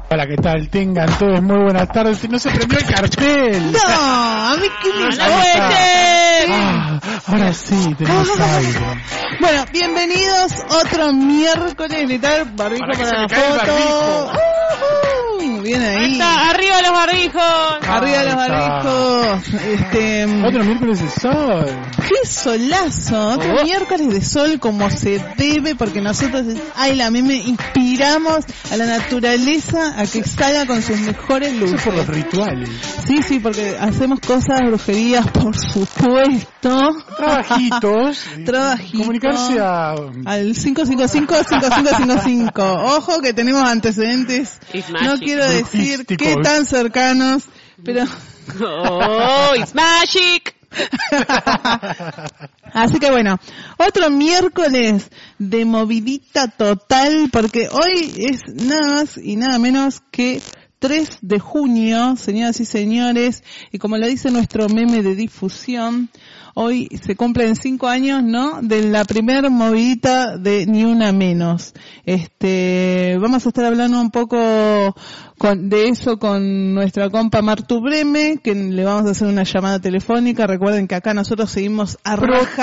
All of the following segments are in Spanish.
Hola, ¿qué tal? Tengan todos muy buenas tardes. No se prendió el cartel. No, a mí que me ahora sí, tenemos aire. Bueno, bienvenidos otro miércoles de tal barbijo para la foto. Bien ahí. Está, arriba los barbijos. Arriba los barbijos. Otro miércoles de sol. Qué solazo. Otro miércoles de sol como se debe, porque nosotros, me inspiramos a la naturaleza a que salga con sus mejores luces. Eso por los rituales. Sí, porque hacemos cosas, brujerías, por supuesto. Trabajitos. Comunicarse al 555-5555. Ojo que tenemos antecedentes. No quiero decir qué tan cercanos, pero... ¡Oh, it's magic! Así que bueno, otro miércoles de movidita total, porque hoy es nada más y nada menos que 3 de junio, señoras y señores, y como lo dice nuestro meme de difusión, hoy se cumplen 5 años, ¿no?, de la primer movidita de Ni Una Menos. Vamos a estar hablando un poco de eso con nuestra compa Martu Breme, que le vamos a hacer una llamada telefónica. Recuerden que acá nosotros seguimos a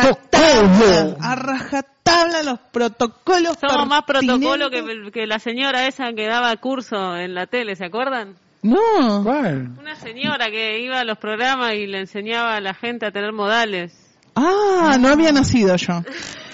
rajatabla los protocolos. Somos más protocolo que la señora esa que daba curso en la tele, ¿se acuerdan? No. ¿Cuál? Una señora que iba a los programas y le enseñaba a la gente a tener modales. Ah, no había nacido yo.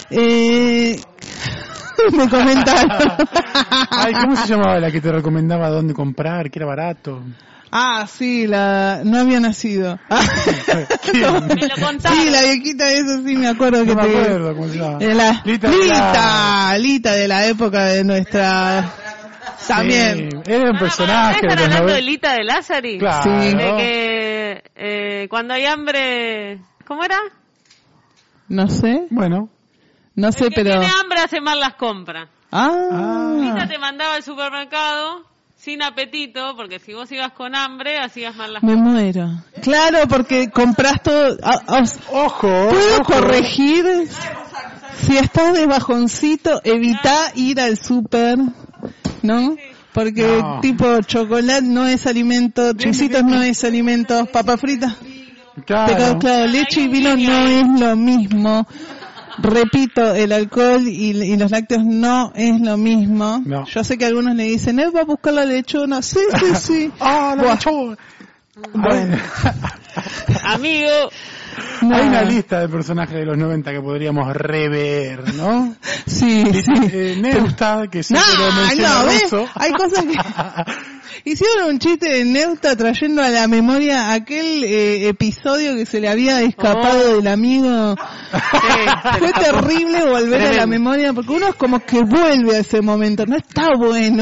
Me comentaron. Ay, ¿cómo se llamaba la que te recomendaba dónde comprar, que era barato? Ah, sí, no había nacido. Me lo contaron. Sí, la viejita esa sí me acuerdo que no me acuerdo cómo se llama. Lita de la época de nuestra... También. Sí, era un personaje. ¿Están hablando de Lita de Lázari? Claro. Sí. De que cuando hay hambre... ¿Cómo era? No sé. Bueno. No sé, el que pero... tiene hambre hace mal las compras. Lita te mandaba al supermercado sin apetito, porque si vos ibas con hambre, hacías mal las compras. Me muero. Claro, porque compras todo... Ojo. ¿Puedo corregir? Si estás de bajoncito, evita ir al súper, ¿no? Porque tipo chocolate no es alimento, chisitos no es alimento, papas fritas. Claro. Leche y vino no es lo mismo. Repito, el alcohol y los lácteos no es lo mismo. No. Yo sé que algunos le dicen, va a buscar la lechona. Sí. La lechona. Bueno. Amigo. No. Hay una lista de personajes de los 90 que podríamos rever, ¿no? Sí. Neusta, que siempre lo menciona Russo. Hay cosas que... Hicieron un chiste de Neusta trayendo a la memoria aquel episodio que se le había escapado del amigo. Fue terrible volver a la memoria, porque uno es como que vuelve a ese momento. No está bueno.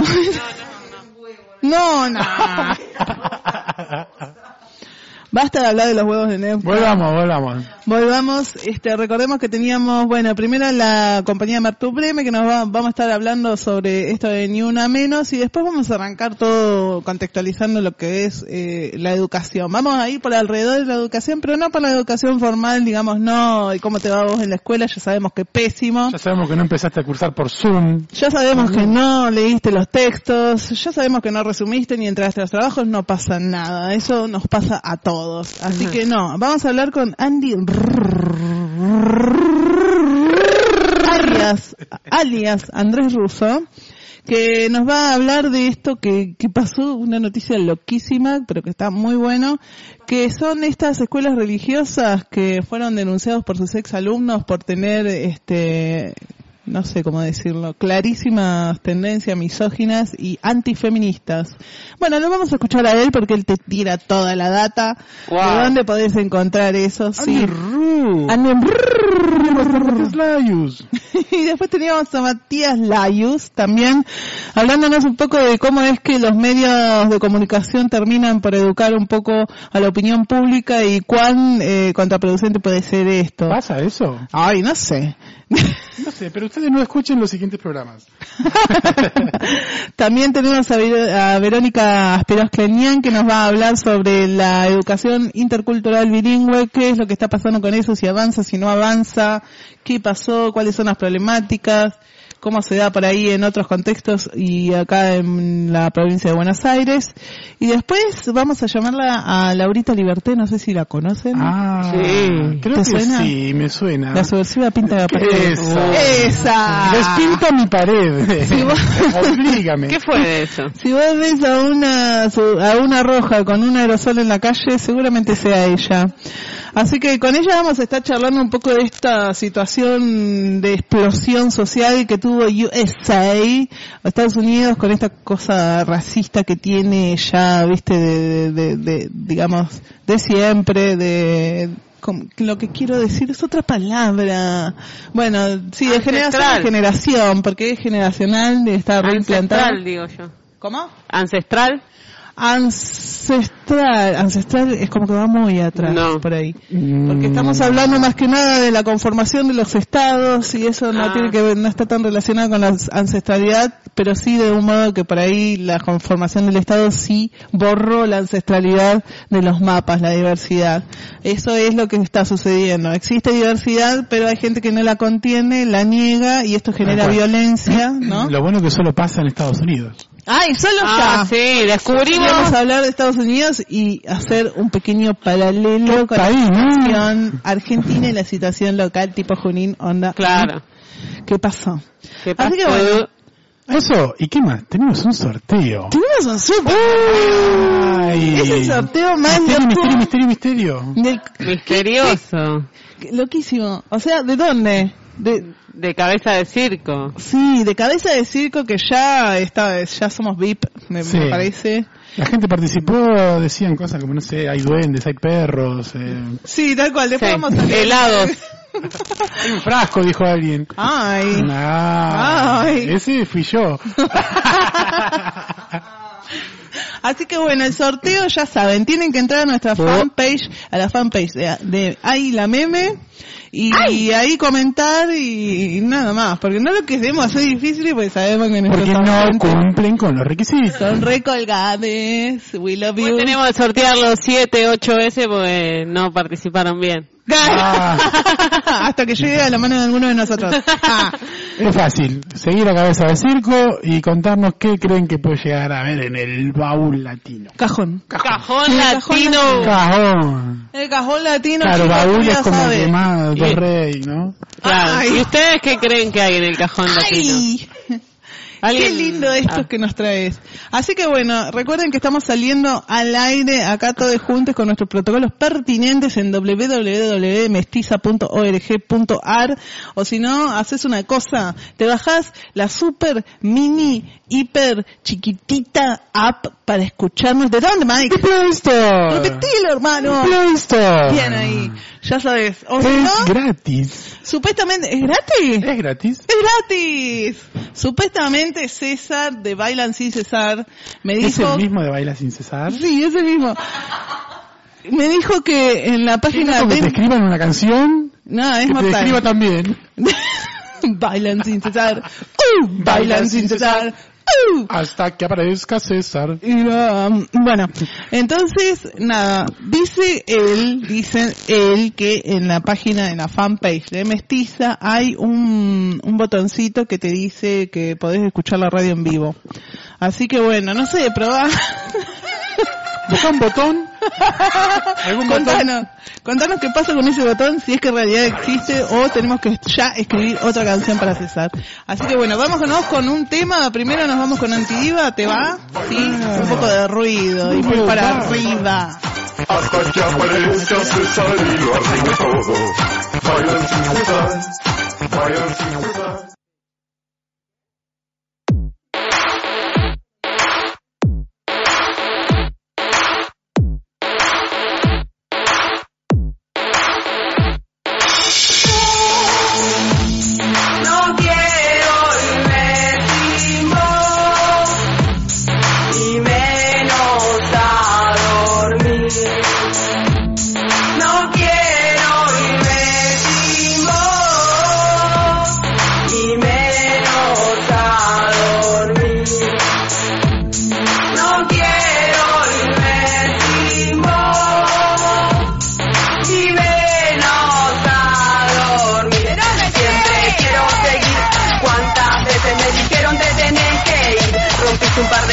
No. Basta de hablar de los huevos de Neusta. Volvamos. Recordemos que teníamos, primero la compañía Martu Breme, que vamos a estar hablando sobre esto de Ni Una Menos, y después vamos a arrancar todo contextualizando lo que es la educación. Vamos a ir por alrededor de la educación, pero no por la educación formal, digamos, no, y cómo te va vos en la escuela, ya sabemos que pésimo. Ya sabemos que no empezaste a cursar por Zoom. Ya sabemos que no leíste los textos, ya sabemos que no resumiste ni entraste a los trabajos, no pasa nada, eso nos pasa a todos. Así que no, vamos a hablar con Andy alias Andrés Russo, que nos va a hablar de esto que pasó, una noticia loquísima, pero que está muy bueno, que son estas escuelas religiosas que fueron denunciados por sus exalumnos por tener no sé cómo decirlo, clarísimas tendencias misóginas y antifeministas. Bueno, lo vamos a escuchar a él porque él te tira toda la data. Wow. ¿De dónde podés encontrar eso? Sí. Y después teníamos a Matías Layus también, hablándonos un poco de cómo es que los medios de comunicación terminan por educar un poco a la opinión pública y cuán contraproducente puede ser esto. ¿Pasa eso? Ay, no sé. No sé, pero ustedes no escuchen los siguientes programas. También tenemos a Verónica Asperos-Clenian, que nos va a hablar sobre la educación intercultural bilingüe, qué es lo que está pasando con eso, si avanza, si no avanza, qué pasó, cuáles son las problemáticas, cómo se da por ahí en otros contextos y acá en la provincia de Buenos Aires. Y después vamos a llamarla a Laurita Liberté, no sé si la conocen. Sí, creo que suena? Sí, me suena. La subversiva pinta la pared. ¡Esa! Despinta mi pared. Si vos... Oblígame. ¿Qué fue de eso? Si vos ves a una roja con un aerosol en la calle, seguramente sea ella. Así que con ella vamos a estar charlando un poco de esta situación de explosión social que tuvo USA, Estados Unidos, con esta cosa racista que tiene ya, viste, de digamos, de siempre, lo que quiero decir es otra palabra. Bueno, sí, de generación a generación, porque es generacional, está reimplantada. Ancestral, digo yo. ¿Cómo? Ancestral es como que va muy atrás por ahí, porque estamos hablando más que nada de la conformación de los estados y eso no tiene que ver, no está tan relacionado con la ancestralidad, pero sí de un modo que por ahí la conformación del estado sí borró la ancestralidad de los mapas, la diversidad. Eso es lo que está sucediendo. Existe diversidad, pero hay gente que no la contiene, la niega y esto genera violencia, ¿no? Lo bueno que solo pasa en Estados Unidos. ¡Ay, solo ya! Sí, descubrimos. Vamos a hablar de Estados Unidos y hacer un pequeño paralelo con la situación argentina y la situación local, tipo Junín, onda. Claro. ¿Qué pasó? Así que bueno. Eso, ¿y qué más? Tenemos un sorteo. ¡Ay! Es el sorteo más misterio. Misterioso. Loquísimo. O sea, ¿de dónde? De cabeza de circo. Sí, de cabeza de circo que ya somos VIP, me parece. La gente participó, decían cosas como, no sé, hay duendes, hay perros. Sí, tal cual, después vamos a leer. Helados. Hay un frasco, dijo alguien. Ay. Ese fui yo. Así que bueno, el sorteo ya saben, tienen que entrar a nuestra fanpage, a la fanpage de Ay la Meme, y ahí comentar y nada más, porque no lo queremos hacer difícil porque sabemos que porque no cumplen con los requisitos. Son recolgades, we love you. Hoy tenemos que sortear los 7, 8 veces porque no participaron bien. Hasta que llegue a la mano de alguno de nosotros. Es fácil, seguir a Cabeza de Circo y contarnos qué creen que puede llegar a ver en el baúl latino. Cajón latino. El cajón latino. Claro, baúl es como que más de rey, ¿no? Claro. ¿Y ustedes qué creen que hay en el cajón latino? Qué lindo esto que nos traes. Así que bueno, recuerden que estamos saliendo al aire acá todos juntos con nuestros protocolos pertinentes en www.mestiza.org.ar, o si no, haces una cosa, te bajás la super mini hiper chiquitita app para escucharnos. ¿De dónde, Mike? Play Store. Repetilo, hermano. Play Store. Bien ahí, ya sabes. ¿O es no? Gratis. Supuestamente, ¿es gratis? Es gratis. Es gratis. Supuestamente César de Bailan Sin Cesar me dijo... ¿Es el mismo de Bailan Sin Cesar? Sí, es el mismo. Me dijo que en la página de... que te escriban una canción. No, es que mortal. te escriba también. Bailan Sin Cesar. Bailan Sin Cesar. Hasta que aparezca César. Bueno, entonces, nada, dice él que en la página, en la fanpage de Mestiza, hay un botoncito que te dice que podés escuchar la radio en vivo. Así que bueno, no sé, probá. Busca un botón. ¿Algún botón? Contanos qué pasa con ese botón, si es que en realidad existe o tenemos que ya escribir otra canción para César. Así que bueno, vámonos con un tema. Primero nos vamos con Antidiva, ¿te va? Sí, un poco de ruido y voy para arriba. Hasta que aparezca César y lo arruine todo. Bailan sin cesar, bailan sin cesar. No quiero irme sin vos.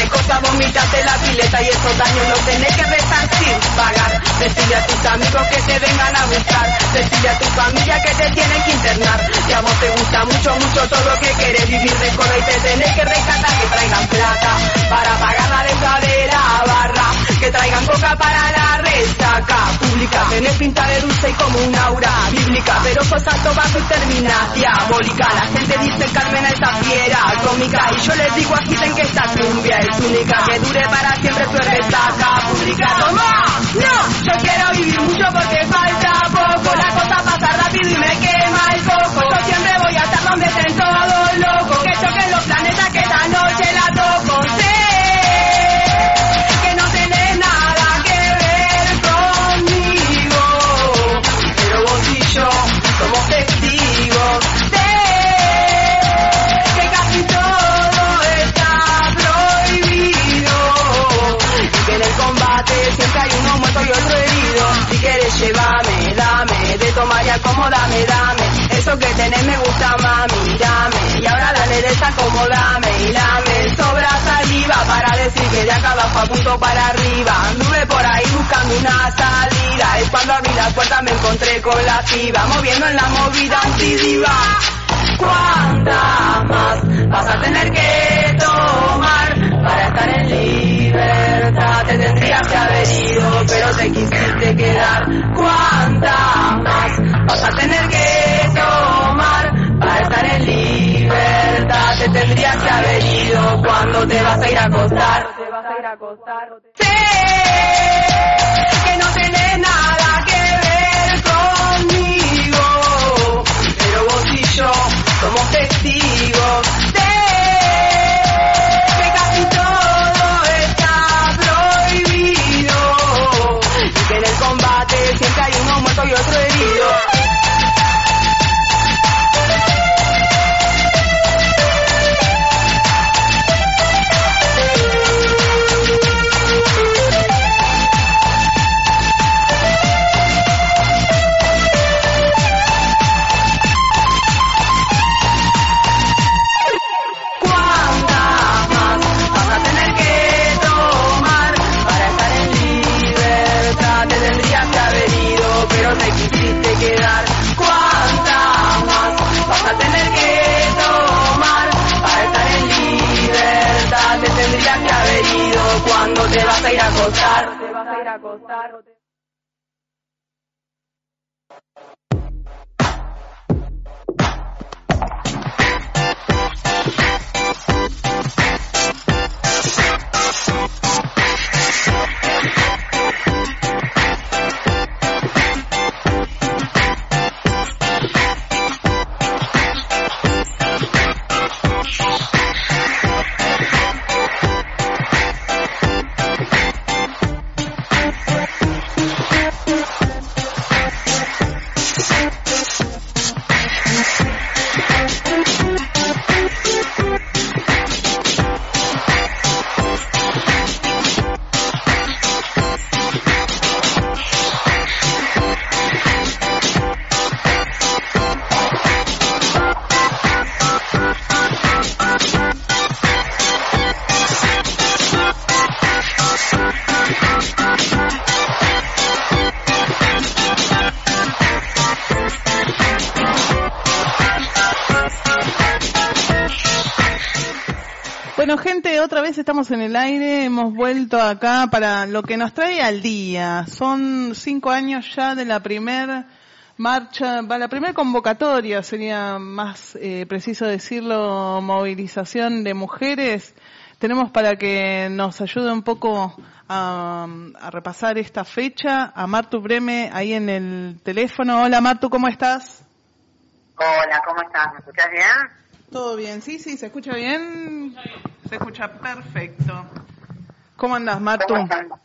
cualquier cosa, vomitarte la pileta y esos daños los tenés que resarcir, pagar. Decirle a tus amigos que te vengan a buscar, decirle a tu familia que te tienen que internar. Y a vos te gusta mucho, mucho todo lo que querés vivir de cola y te tenés que rescatar, que traigan plata para pagar la deuda de la barra, que traigan coca para la resaca pública. Tenés pinta de dulce y como un aura bíblica, pero sos alto, bajo y terminás diabólica. La gente dice Carmen esa fiera cómica y yo les digo agiten que esta cumbia es única, que dure para siempre tu resaca pública. ¡Toma! No, yo quiero vivir mucho porque falta poco, la cosa pasa rápido y me quema el coco. Yo siempre voy a estar donde estén todos locos, que choquen los planetas que esta noche la toco. Sé que no tenés nada que ver conmigo, pero vos y yo somos testigos de que casi todo está prohibido y que en el combate siempre hay uno muerto y otro herido. Si quieres llévame, dame, de tomar y acomodame, dame, eso que tenés me gusta mami, dame, y ahora dale desacomodame y dame, sobra saliva para decir que de acá abajo apunto para arriba. Anduve por ahí buscando una salida y cuando abrí la puerta me encontré con la piba, moviendo en la movida antidiva. ¿Cuántas más vas a tener que tomar para estar en libertad? Te tendrías que haber ido, pero te quisiste quedar. ¿Cuántas más vas a tener que tomar para estar en libertad? Te tendrías que haber ido. ¿Cuándo te vas a ir a acostar? Sé que no tenés nada que ver conmigo, pero vos y yo somos testigos de que casi todo está prohibido y que en el combate siempre hay uno muerto y otro herido. Te quisiste quedar. ¿Cuántas más vas a tener que tomar para estar en libertad? Te tendrías que haber ido. ¿Cuándo te vas a ir a acostar? Bueno, gente, otra vez estamos en el aire, hemos vuelto acá para lo que nos trae al día. Son 5 años ya de la primer marcha, la primera convocatoria, sería más preciso decirlo, movilización de mujeres. Tenemos para que nos ayude un poco a repasar esta fecha a Martu Breme ahí en el teléfono. Hola Martu, ¿cómo estás? Hola, ¿cómo estás? ¿Me escuchás bien? Todo bien, sí, ¿se escucha bien? Se escucha perfecto. ¿Cómo andás, Martu?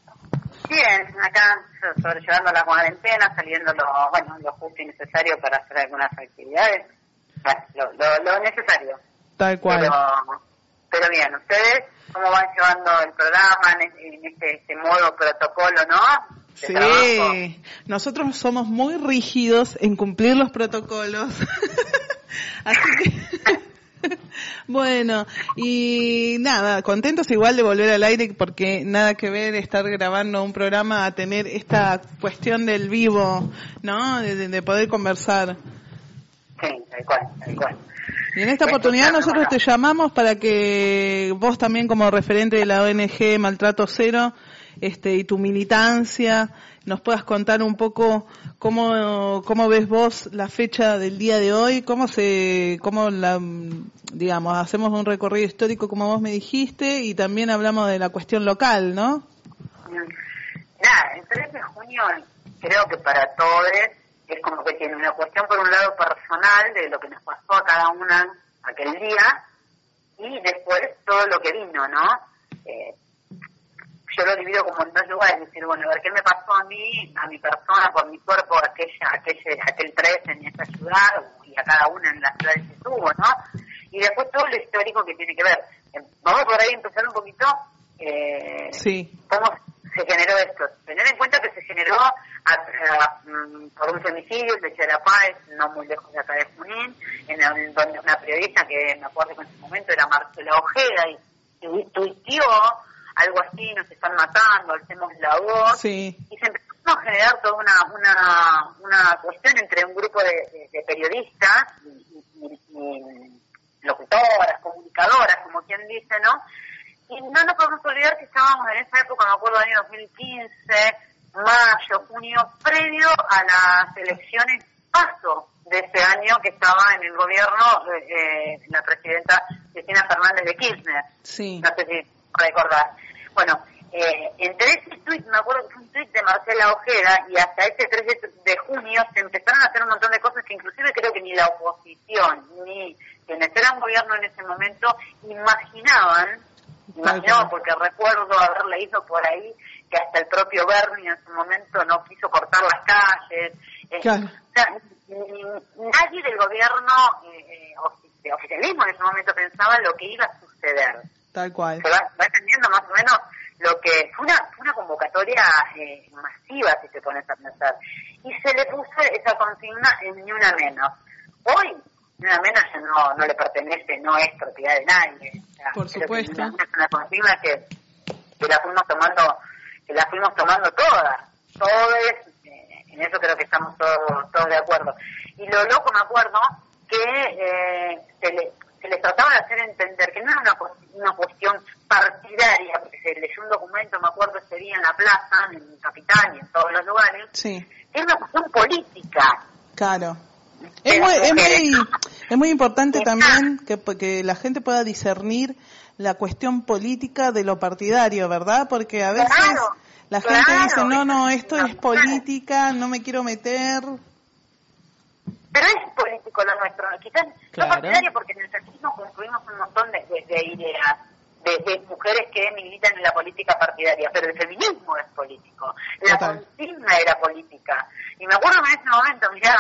Bien, acá sobrellevando la cuarentena, saliendo lo justo y necesario para hacer algunas actividades. Bueno, lo necesario. Tal cual. Pero bien, ¿ustedes cómo van llevando el programa en este modo protocolo, no? Sí, trabajo. Nosotros somos muy rígidos en cumplir los protocolos. Así que Bueno, y nada, contentos igual de volver al aire porque nada que ver estar grabando un programa a tener esta cuestión del vivo, ¿no? De poder conversar. Sí, tal cual. Y en esta oportunidad nosotros te llamamos para que vos también como referente de la ONG Maltrato Cero, y tu militancia, nos puedas contar un poco cómo ves vos la fecha del día de hoy, digamos, hacemos un recorrido histórico como vos me dijiste y también hablamos de la cuestión local, ¿no? Nada, el 3 de junio creo que para todos es como que tiene una cuestión por un lado personal de lo que nos pasó a cada una aquel día y después todo lo que vino, ¿no? Yo lo divido como en dos lugares, decir, bueno, a ver qué me pasó a mí, a mi persona, por mi cuerpo, aquel 3 en esa ciudad, y a cada una en las ciudades que estuvo, ¿no? Y después todo lo histórico que tiene que ver. Vamos por ahí a empezar un poquito, cómo se generó esto. Tener en cuenta que se generó por un femicidio, el de Charapáez, no muy lejos de acá de Junín, en donde una periodista que me acuerdo que en ese momento era Marcela Ojeda, y tuiteó algo así, nos están matando, alcemos la voz, y se empezó a generar toda una cuestión entre un grupo de periodistas y locutoras, comunicadoras, como quien dice, ¿no? Y no nos podemos olvidar que estábamos en esa época, me acuerdo, del año 2015, mayo, junio, previo a las elecciones PASO de ese año que estaba en el gobierno la presidenta Cristina Fernández de Kirchner. Sí. No sé si recordar. Bueno, entre ese tuit, me acuerdo que fue un tuit de Marcela Ojeda, y hasta ese 3 de junio se empezaron a hacer un montón de cosas que inclusive creo que ni la oposición, ni quienes eran gobierno en ese momento, imaginaban, porque recuerdo haber leído por ahí que hasta el propio Bernie en su momento no quiso cortar las calles. Claro. O sea, nadie del gobierno, de oficialismo en ese momento pensaba lo que iba a suceder. Tal cual. Se va entendiendo más o menos lo que fue una convocatoria masiva, si te pones a pensar. Y se le puso esa consigna en Ni Una Menos. Hoy, Ni Una Menos ya no le pertenece, no es propiedad de nadie. O sea, por supuesto. Es una consigna que la fuimos tomando todas. En eso creo que estamos todos de acuerdo. Y lo loco, me acuerdo, que se les trataba de hacer entender que no era una cuestión partidaria, porque se leyó un documento, me acuerdo ese día en la plaza, en Capital y en todos los lugares, es una cuestión política. Claro. Es muy importante también que la gente pueda discernir la cuestión política de lo partidario, ¿verdad? Porque a veces la gente dice, no, esto es política, no me quiero meter. Pero es político lo nuestro, quizás no partidario, porque en el fascismo construimos un montón de ideas, de mujeres que militan en la política partidaria, pero el feminismo es político, la consigna era política. Y me acuerdo que en ese momento, mirá,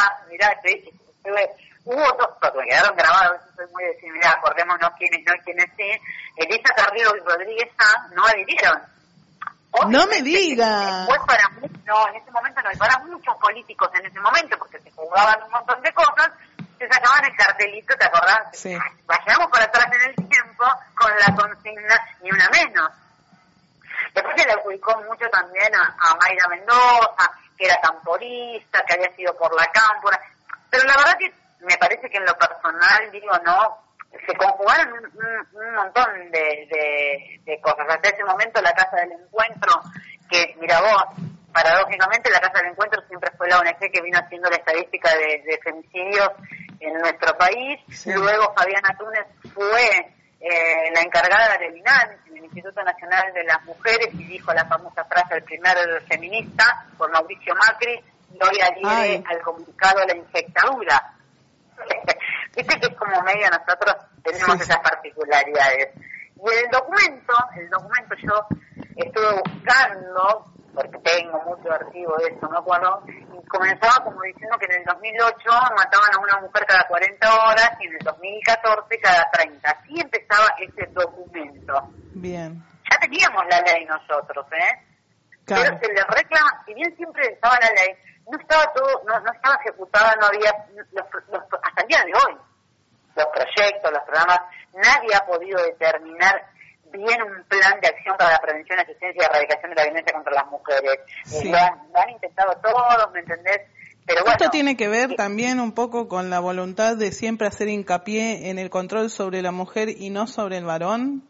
hubo dos cosas que quedaron grabadas, soy muy de decir, mirá, acordémonos quiénes no y quiénes sí. Elisa Carrillo y Rodríguez Sanz no adhirieron. No me diga. En ese momento no, y para muchos políticos en ese momento, porque se jugaban un montón de cosas, se sacaban el cartelito, ¿te acordás? Sí. Vayamos para atrás en el tiempo con la consigna Ni Una Menos. Después se le adjudicó mucho también a Mayra Mendoza, que era camporista, que había sido por la cámpora, pero la verdad que me parece que en lo personal, se conjugaron un montón de cosas. Hasta ese momento la Casa del Encuentro, que mira vos, paradójicamente la Casa del Encuentro siempre fue la ONG que vino haciendo la estadística de femicidios en nuestro país. Sí. Luego Fabiana Túnez fue la encargada del INAN, en el Instituto Nacional de las Mujeres, y dijo la famosa frase del primer feminista, por Mauricio Macri, y hoy adhiere al comunicado a la infectadura. Viste que es como medio nosotros tenemos esas particularidades. Y el documento yo estuve buscando, porque tengo mucho archivo de eso, me acuerdo, y comenzaba como diciendo que en el 2008 mataban a una mujer cada 40 horas y en el 2014 cada 30. Así empezaba ese documento. Bien. Ya teníamos la ley nosotros, Claro. Pero se le reclama, si bien siempre estaba la ley, no estaba ejecutada, no había hasta el día de hoy. los proyectos, los programas, nadie ha podido determinar bien un plan de acción para la prevención, asistencia y erradicación de la violencia contra las mujeres. Sí. Lo han intentado todos, ¿me entendés? Pero bueno, esto tiene que ver también un poco con la voluntad de siempre hacer hincapié en el control sobre la mujer y no sobre el varón.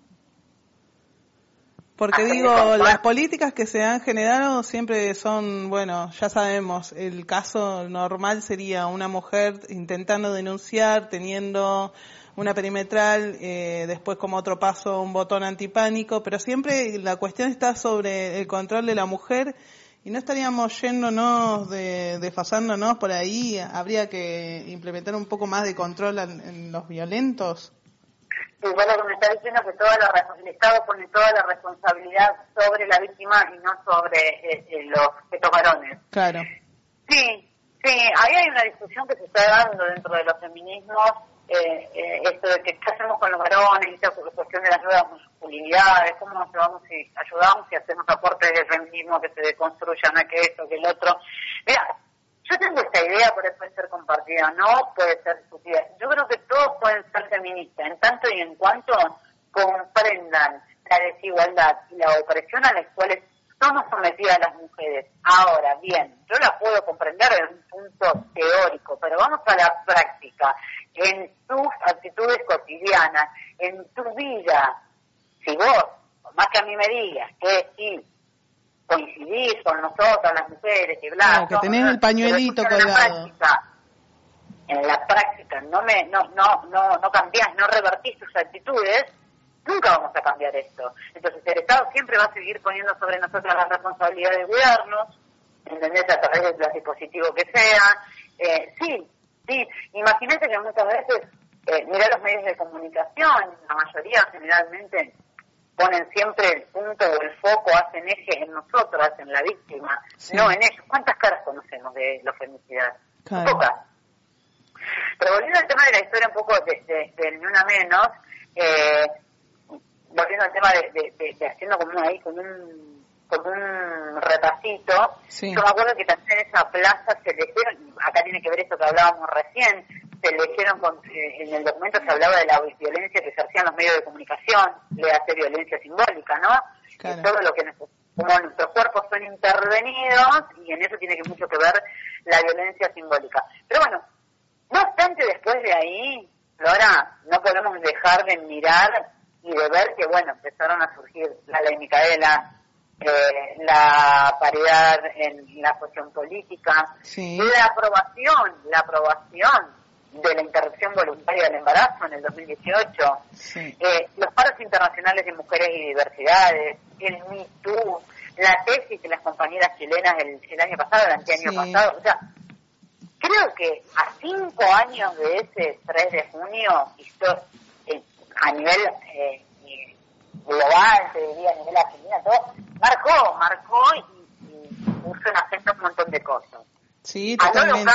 Porque digo, las políticas que se han generado siempre son, bueno, ya sabemos, el caso normal sería una mujer intentando denunciar, teniendo una perimetral, después como otro paso un botón antipánico, pero siempre la cuestión está sobre el control de la mujer y no estaríamos yéndonos, desfasándonos por ahí. Habría que implementar un poco más de control en los violentos. Sí, vos lo que me está diciendo es que el Estado pone toda la responsabilidad sobre la víctima y no sobre los varones. Claro. Sí, ahí hay una discusión que se está dando dentro de los feminismos, esto de que qué hacemos con los varones, esta cuestión de las nuevas masculinidades, cómo nos llevamos y ayudamos y hacemos aportes del feminismo que se deconstruyan a que esto, que el otro. Mira, yo tengo esta idea, pero puede ser compartida, no puede ser discutida. Yo creo que todos pueden ser feministas, en tanto y en cuanto comprendan la desigualdad y la opresión a las cuales somos sometidas las mujeres. Ahora, bien, yo la puedo comprender desde un punto teórico, pero vamos a la práctica. En tus actitudes cotidianas, en tu vida, si vos, por más que a mí me digas que sí, coincidís con nosotras las mujeres y bla, claro, que tenés el pañuelito colgado. En la práctica no cambiás, no revertís tus actitudes, nunca vamos a cambiar esto. Entonces el Estado siempre va a seguir poniendo sobre nosotros la responsabilidad de cuidarnos, ¿entendés? A través de los dispositivos que sea. Sí, imagínate que muchas veces, mirá los medios de comunicación, la mayoría generalmente ponen siempre el punto o el foco, hacen eje en nosotras, en la víctima, sí, no en ellos. ¿Cuántas caras conocemos de los femicidas? Claro. Pocas. Pero volviendo al tema de la historia un poco de Ni Una Menos, volviendo al tema de haciendo como un repasito, sí, yo me acuerdo que también en esa plaza se eligieron, acá tiene que ver esto que hablábamos recién, se eligieron, en el documento se hablaba de la violencia que ejercían los medios de comunicación, le hace violencia simbólica, ¿no? Claro. Todo lo que como nuestros cuerpos son intervenidos, y en eso tiene mucho que ver la violencia simbólica. Pero bueno, no obstante, después de ahí, Flora, no podemos dejar de mirar y de ver que, bueno, empezaron a surgir la ley Micaela, la paridad en la cuestión política, sí, la aprobación de la interrupción voluntaria del embarazo en el 2018, sí, los paros internacionales de mujeres y diversidades, el Me Too, la tesis de las compañeras chilenas el año pasado, el anteaño, sí, pasado, o sea, creo que a 5 años de ese 3 de junio, a nivel global, te diría, a nivel argentino, todo, marcó y puso en acento un montón de cosas. Sí, totalmente.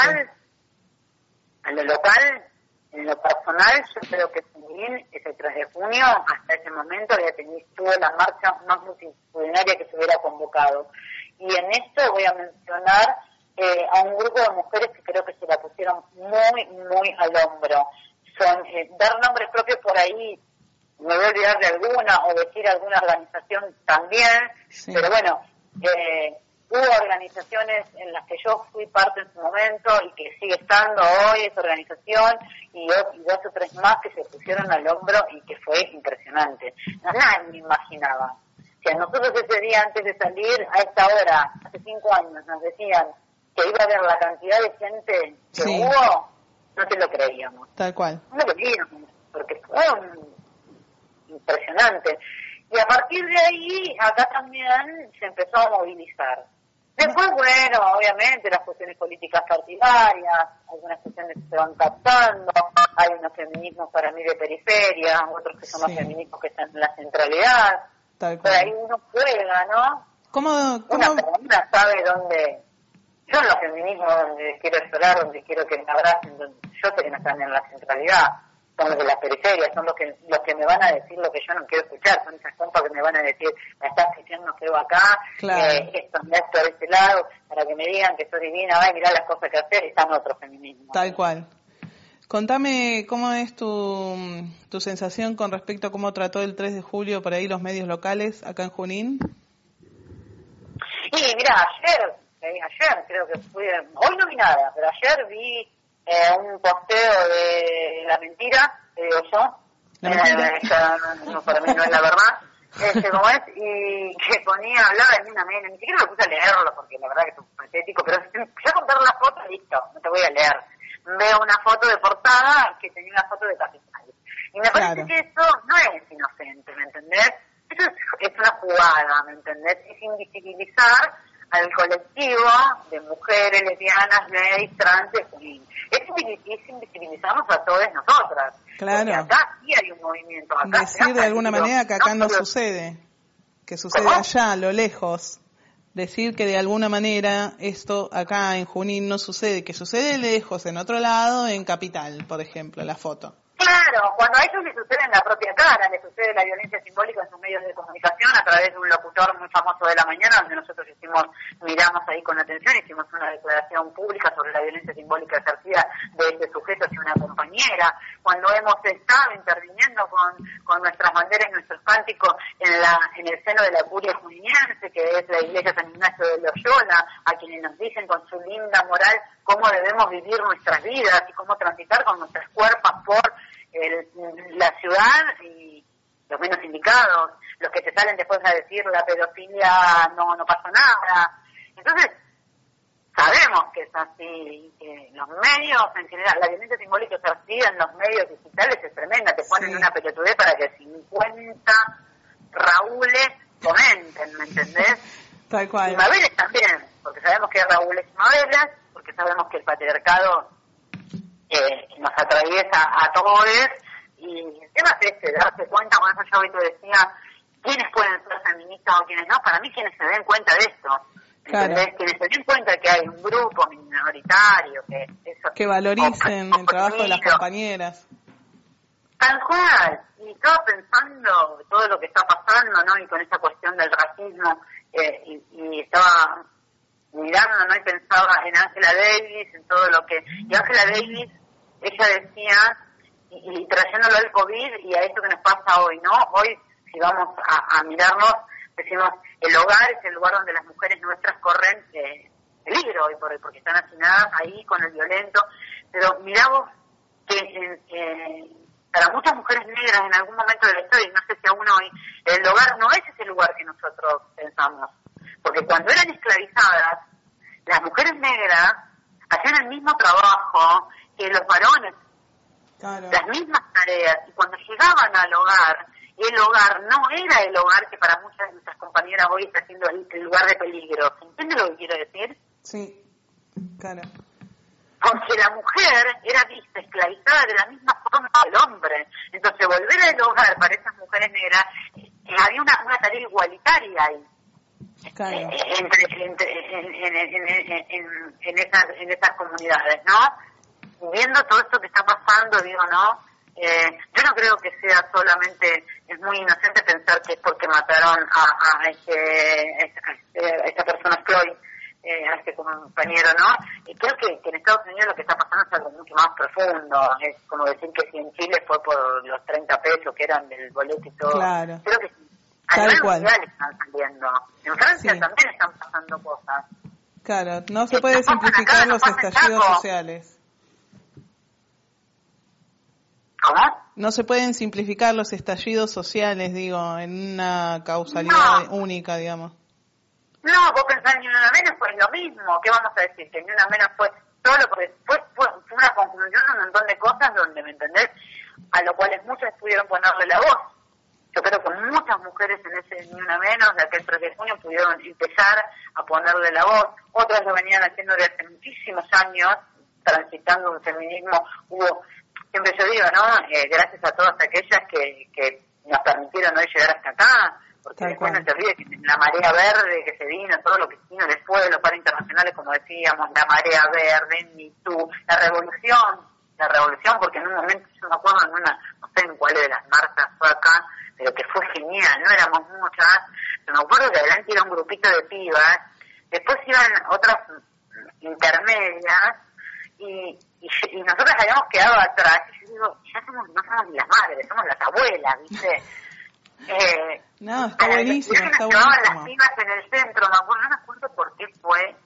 A lo local, en lo personal, yo creo que Junín, ese 3 de junio, hasta ese momento tuvo la marcha más multitudinaria que se hubiera convocado. Y en esto voy a mencionar a un grupo de mujeres que creo que se la pusieron muy, muy al hombro. Son dar nombres propios por ahí, me voy a olvidar de alguna o decir alguna organización también, sí, pero bueno, hubo organizaciones en las que yo fui parte en su momento y que sigue estando hoy esa organización y 2 o 3 más que se pusieron al hombro y que fue impresionante. Nadie me imaginaba. Si a nosotros ese día antes de salir, a esta hora, hace 5 años, nos decían que iba a haber la cantidad de gente que sí, hubo, no te lo creíamos. Tal cual. No lo creíamos, porque fue impresionante. Y a partir de ahí, acá también se empezó a movilizar. Después, bueno, obviamente, las cuestiones políticas partidarias, algunas cuestiones que se van captando, hay unos feminismos para mí de periferia, otros que son sí, más feminismos que están en la centralidad. Tal cual. Por ahí uno juega, ¿no? ¿Cómo? Una sabe dónde. Yo en los feminismos donde quiero llorar, donde quiero que me abracen, yo sé que no están en la centralidad, son los de las periferias, son los que me van a decir lo que yo no quiero escuchar, son esas compas que me van a decir, la estás diciendo feo acá, claro, esto no es por este lado, para que me digan que soy divina, ay, mirá las cosas que hacer, están otros feminismos. Tal cual. Contame cómo es tu sensación con respecto a cómo trató el 3 de julio por ahí los medios locales acá en Junín. Y mira, ayer creo que hoy no vi nada, pero ayer vi un posteo de La Mentira, digo yo. ¿La Mentira? No, para mí no es la verdad. Como es, y que hablaba de una mena, ni siquiera me puse a leerlo porque la verdad que es un patético, pero empecé a contar una foto y listo, no te voy a leer. Veo una foto de portada que tenía una foto de Capital. Y me parece que eso no es inocente, ¿me entendés? Eso es una jugada, ¿me entendés? Es invisibilizar al colectivo de mujeres, lesbianas, gays, trans, es invisibilizarnos a todas nosotras. Claro. Porque acá sí hay un movimiento. Acá decir de alguna manera que acá no sucede, que sucede allá, a lo lejos. Decir que de alguna manera esto acá en Junín no sucede, que sucede lejos, en otro lado, en Capital, por ejemplo, la foto. Claro, cuando a ellos les sucede en la propia cara, les sucede la violencia simbólica en sus medios de comunicación a través de un locutor muy famoso de La Mañana, donde nosotros miramos ahí con atención, hicimos una declaración pública sobre la violencia simbólica ejercida de este sujeto hacia una compañera, cuando hemos estado interviniendo con nuestras banderas y nuestros cánticos en el seno de la curia juniniense, que es la iglesia San Ignacio de Loyola, a quienes nos dicen con su linda moral cómo debemos vivir nuestras vidas y cómo transitar con nuestras cuerpos por la ciudad, y los menos indicados, los que te salen después a decir la pedofilia no pasa nada. Entonces, sabemos que es así, que los medios en general, la violencia simbólica ejercida en los medios digitales es tremenda, te ponen una pelotudez para que 50 Raúles comenten, ¿me entendés? Tal cual. Y Mabeles también, porque sabemos que hay Raúles y Mabeles, porque sabemos que el patriarcado nos atraviesa a todos, y el tema es darse cuenta, con eso yo hoy te decía, quiénes pueden ser feministas o quiénes no. Para mí quienes se den cuenta de esto, claro. Quienes se den cuenta que hay un grupo minoritario que valoricen el trabajo de las compañeras. Tal cual, y estaba pensando todo lo que está pasando, ¿no? Y con esa cuestión del racismo, y estaba mirando, ¿no? Y pensaba en Angela Davis, en todo lo que... Y Angela Davis, ella decía, y trayéndolo al COVID y a esto que nos pasa hoy, ¿no? Hoy, si vamos a mirarnos, decimos, el hogar es el lugar donde las mujeres nuestras corren peligro hoy por hoy, porque están hacinadas ahí con el violento. Pero miramos que para muchas mujeres negras en algún momento de la historia, y no sé si aún hoy, el hogar no es ese lugar que nosotros pensamos. Porque cuando eran esclavizadas, las mujeres negras hacían el mismo trabajo que los varones, claro. Las mismas tareas, y cuando llegaban al hogar, el hogar no era el hogar que para muchas de nuestras compañeras hoy está siendo el lugar de peligro. ¿Se entiende lo que quiero decir? Sí, claro. Porque la mujer era vista esclavizada de la misma forma que el hombre. Entonces, volver al hogar para esas mujeres negras, había una tarea igualitaria ahí. Claro. En esas comunidades, ¿no? Viendo todo esto que está pasando, digo, ¿no? Yo no creo que sea solamente, es muy inocente pensar que es porque mataron a esta persona, Floyd, a este compañero, ¿no? Y creo que en Estados Unidos lo que está pasando es algo mucho más profundo. Es como decir que si en Chile fue por los 30 pesos que eran del boleto y todo. Claro. Creo que a nivel mundial están saliendo. En Francia también están pasando cosas. Claro, no se puede simplificar los estallidos sociales. ¿Cómo? No se pueden simplificar los estallidos sociales, digo, en una causalidad única, digamos. No, vos pensás Ni Una Menos fue lo mismo. ¿Qué vamos a decir? Que Ni Una Menos fue solo porque fue una conclusión de un montón de cosas donde, ¿me entendés? A lo cuales muchas pudieron ponerle la voz. Yo creo que muchas mujeres en ese Ni Una Menos de aquel 3 de junio pudieron empezar a ponerle la voz. Otras lo venían haciendo desde hace muchísimos años, transitando un feminismo. Siempre yo digo, ¿no? Gracias a todas aquellas que nos permitieron hoy llegar hasta acá, porque después no se olvide que la marea verde que se vino, todo lo que vino después, los paros internacionales, como decíamos, la marea verde, Me Too, la revolución, porque en un momento, yo me acuerdo no sé en cuál de las marchas fue acá, pero que fue genial, no éramos muchas, pero me acuerdo que adelante era un grupito de pibas, después iban otras intermedias, y nosotros habíamos quedado atrás. Y yo digo, no somos ni las madres, somos las abuelas, ¿viste? No, está buenísimo. Está buenísimo. Las pinas en el centro, no me acuerdo por qué fue.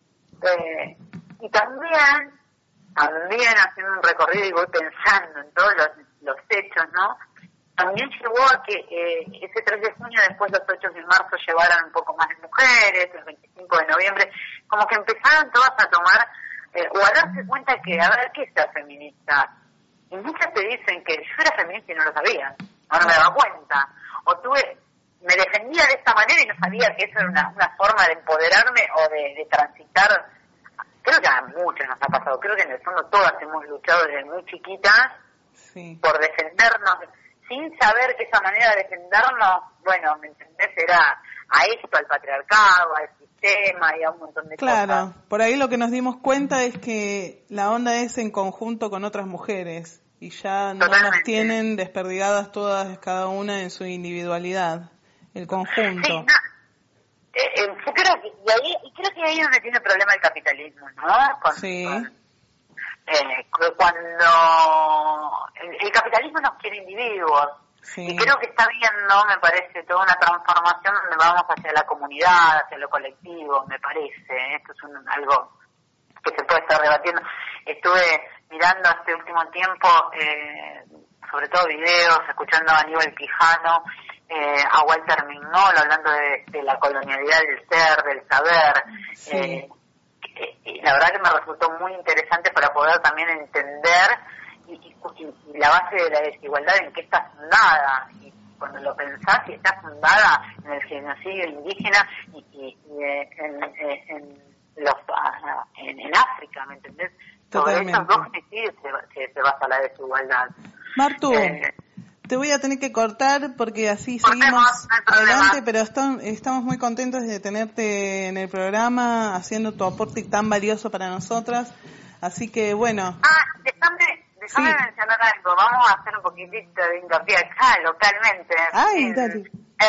Y también haciendo un recorrido y voy pensando en todos los hechos, ¿no? También llevó a que ese 3 de junio, después los 8 de marzo, llevaran un poco más de mujeres, el 25 de noviembre, como que empezaron todas a tomar, o a darse cuenta que, a ver, ¿qué es ser feminista? Y muchas te dicen que yo era feminista y no lo sabía, ahora me daba cuenta. O me defendía de esta manera y no sabía que eso era una forma de empoderarme o de transitar. Creo que a muchos nos ha pasado, creo que en el fondo todas hemos luchado desde muy chiquitas por defendernos, sin saber que esa manera de defendernos, bueno, ¿me entendés? Era a esto, al patriarcado, al sistema y a un montón de cosas. Claro, por ahí lo que nos dimos cuenta es que la onda es en conjunto con otras mujeres y ya no nos tienen desperdigadas todas, cada una en su individualidad, el conjunto. Sí, yo creo que ahí es donde tiene el problema el capitalismo, ¿no? Cuando el capitalismo nos quiere individuos, y creo que está viendo, me parece, toda una transformación donde vamos hacia la comunidad, hacia lo colectivo, me parece. Esto es algo que se puede estar debatiendo. Estuve mirando este último tiempo, sobre todo videos, escuchando a Aníbal Quijano, a Walter Mignol, hablando de la colonialidad del ser, del saber. Y la verdad que me resultó muy interesante para poder también entender y la base de la desigualdad en qué está fundada. Y cuando lo pensás, y está fundada en el genocidio indígena y en África, ¿me entendés? Totalmente. Sobre esos dos genocidios se basa la desigualdad. Martu, te voy a tener que cortar porque así seguimos adelante, pero estamos muy contentos de tenerte en el programa haciendo tu aporte tan valioso para nosotras. Así que bueno. Déjame mencionar algo. Vamos a hacer un poquitito de hincapié acá localmente. Ay, dale.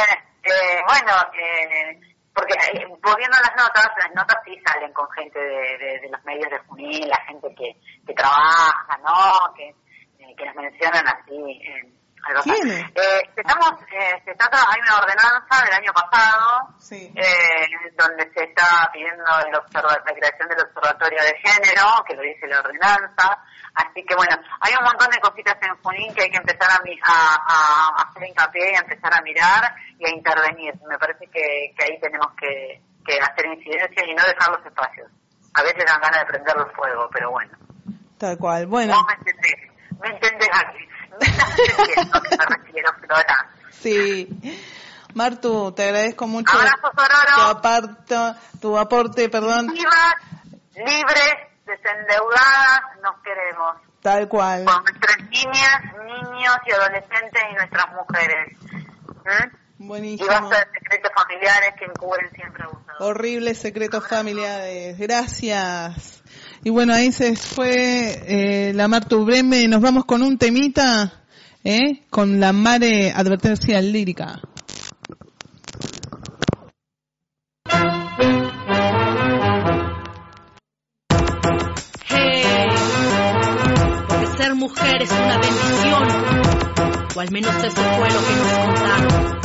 Porque volviendo a las notas sí salen con gente de los medios de Junín, la gente que trabaja, ¿no? Que nos mencionan así. Hay una ordenanza del año pasado, donde se está pidiendo la creación del observatorio de género, que lo dice la ordenanza. Así que bueno, hay un montón de cositas en Junín que hay que empezar a hacer hincapié y a empezar a mirar y a intervenir. Me parece que ahí tenemos que hacer incidencia y no dejar los espacios. A veces dan ganas de prender el fuego, pero bueno. Tal cual, bueno. Vos me entendés aquí. Me estás entendiendo que me refiero, Flora. Sí. Martu, te agradezco mucho. Abrazo, tu aporte, perdón. Vivas, libres, desendeudadas, nos queremos. Tal cual. Con nuestras niñas, niños y adolescentes y nuestras mujeres. Buenísimo. Y basta de secretos familiares que encubren siempre abusadores. Horribles secretos familiares. Gracias. Y bueno, ahí se fue la Martu Breme. Nos vamos con un temita, con la Mare Advertencia Lírica. Porque ser mujer es una bendición, o al menos eso fue lo que nos contaron.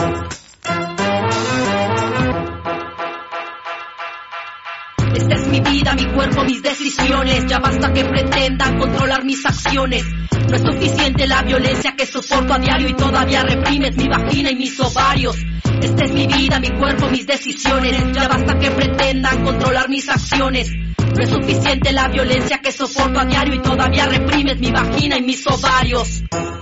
Esta es mi vida, mi cuerpo, mis decisiones. Ya basta que pretendan controlar mis acciones. No es suficiente la violencia que soporto a diario y todavía reprimes mi vagina y mis ovarios. Esta es mi vida, mi cuerpo, mis decisiones. Ya basta que pretendan controlar mis acciones. No es suficiente la violencia que soporto a diario y todavía reprimes mi vagina y mis ovarios.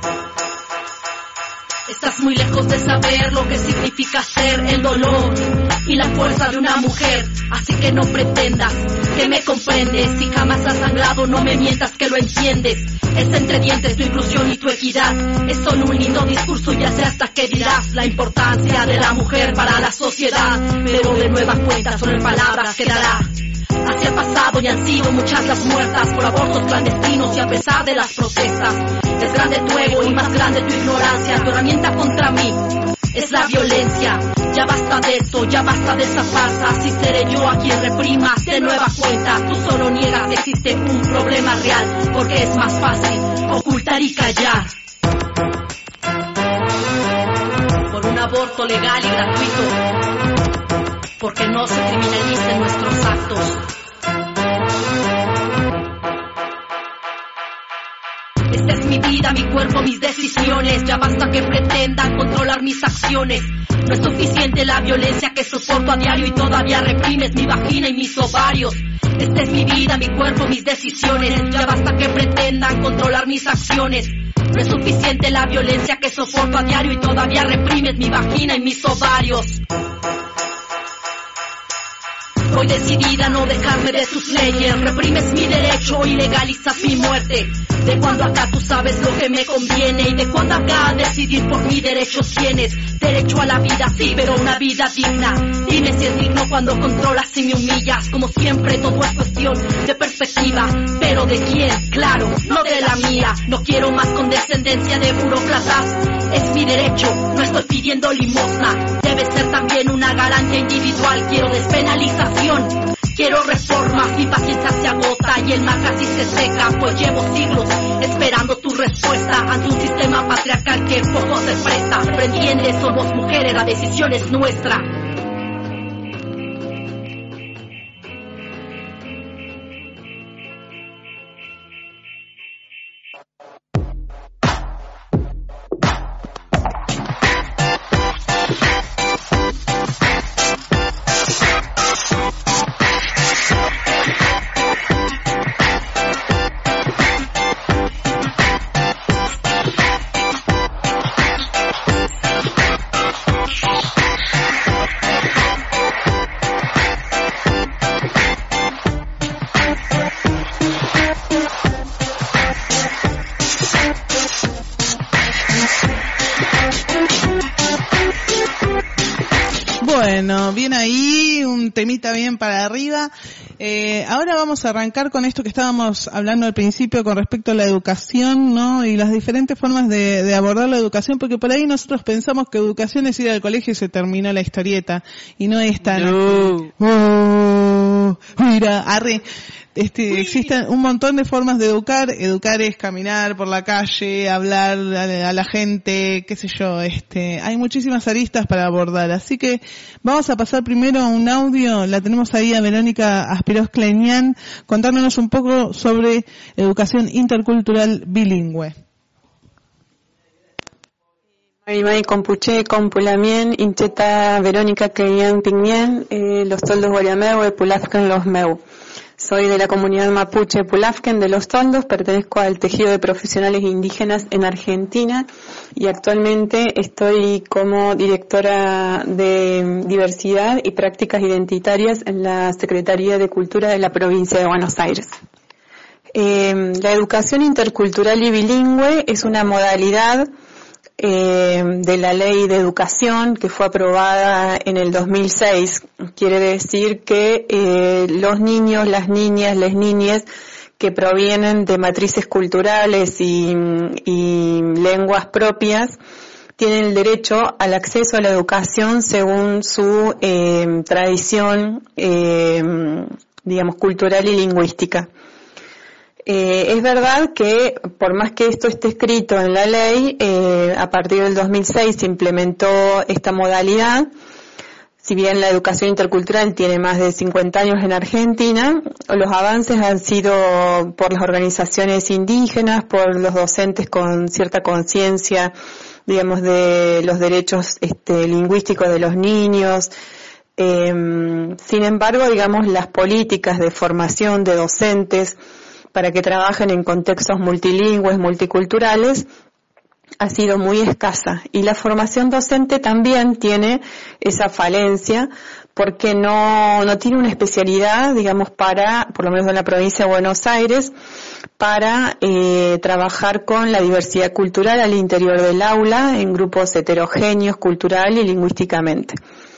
Estás muy lejos de saber lo que significa ser el dolor y la fuerza de una mujer. Así que no pretendas que me comprendes. Si jamás has sangrado, no me mientas que lo entiendes. Es entre dientes tu inclusión y tu equidad. Es solo un lindo discurso, ya sé hasta qué dirás. La importancia de la mujer para la sociedad, pero de nueva cuenta solo en palabras quedará. Hacia el pasado y han sido muchas las muertas por abortos clandestinos y a pesar de las protestas. Es grande tu ego y más grande tu ignorancia, tu herramienta contra mí. es la violencia. Ya basta de eso, ya basta de esa farsa. Así seré yo a quien reprimas de nueva cuenta. Tú solo niegas que existe un problema real, porque es más fácil ocultar y callar. Por un aborto legal y gratuito, porque no se criminalicen nuestros actos. Esta es mi vida, mi cuerpo, mis decisiones. Ya basta que pretendan controlar mis acciones. No es suficiente la violencia que soporto a diario y todavía reprimes mi vagina y mis ovarios. Esta es mi vida, mi cuerpo, mis decisiones. Ya basta que pretendan controlar mis acciones. No es suficiente la violencia que soporto a diario y todavía reprimes mi vagina y mis ovarios. Estoy decidida a no dejarme de tus leyes. Reprimes mi derecho y legalizas mi muerte. De cuando acá tú sabes lo que me conviene y de cuando acá a decidir por mi derecho tienes. Derecho a la vida sí, pero una vida digna. Dime si es digno cuando controlas y me humillas. Como siempre todo es cuestión de perspectiva. Pero ¿de quién? Claro, no de la mía. No quiero más condescendencia de burócratas. Es mi derecho, no estoy pidiendo limosna. Debe ser también una garantía individual. Quiero despenalización, quiero reformas. Mi paciencia se agota y el mar casi se seca, pues llevo siglos esperando tu respuesta ante un sistema patriarcal que poco se presta. Pero entiendes, somos mujeres, la decisión es nuestra. Bueno, bien ahí, un temita bien para arriba. Ahora vamos a arrancar con esto que estábamos hablando al principio con respecto a la educación, ¿no? Y las diferentes formas de abordar la educación, porque por ahí nosotros pensamos que educación es ir al colegio y se terminó la historieta. Y no es tan... No. Mira, arre. Existen un montón de formas de educar. Educar es caminar por la calle, hablar a la gente, qué sé yo, hay muchísimas aristas para abordar. Así que vamos a pasar primero a un audio. La tenemos ahí a Verónica Aspiros-Kleinian contándonos un poco sobre educación intercultural bilingüe. Mai compuche compulamien incheta Verónica Kleinian Pigmien los toldos guariameu pulafcan los meu. Soy de la comunidad mapuche Pulafquen de Los Toldos, pertenezco al tejido de profesionales indígenas en Argentina y actualmente estoy como directora de diversidad y prácticas identitarias en la Secretaría de Cultura de la provincia de Buenos Aires. La educación intercultural y bilingüe es una modalidad de la ley de educación que fue aprobada en el 2006. Quiere decir que los niños, las niñas, les niñes que provienen de matrices culturales y lenguas propias tienen el derecho al acceso a la educación según su tradición, digamos, cultural y lingüística. Es verdad que por más que esto esté escrito en la ley, a partir del 2006 se implementó esta modalidad. Si bien la educación intercultural tiene más de 50 años en Argentina, los avances han sido por las organizaciones indígenas, por los docentes con cierta conciencia, digamos, de los derechos lingüísticos de los niños. Sin embargo, digamos, las políticas de formación de docentes para que trabajen en contextos multilingües, multiculturales, ha sido muy escasa. Y la formación docente también tiene esa falencia porque no tiene una especialidad, digamos, para, por lo menos en la provincia de Buenos Aires, para trabajar con la diversidad cultural al interior del aula en grupos heterogéneos cultural y lingüísticamente.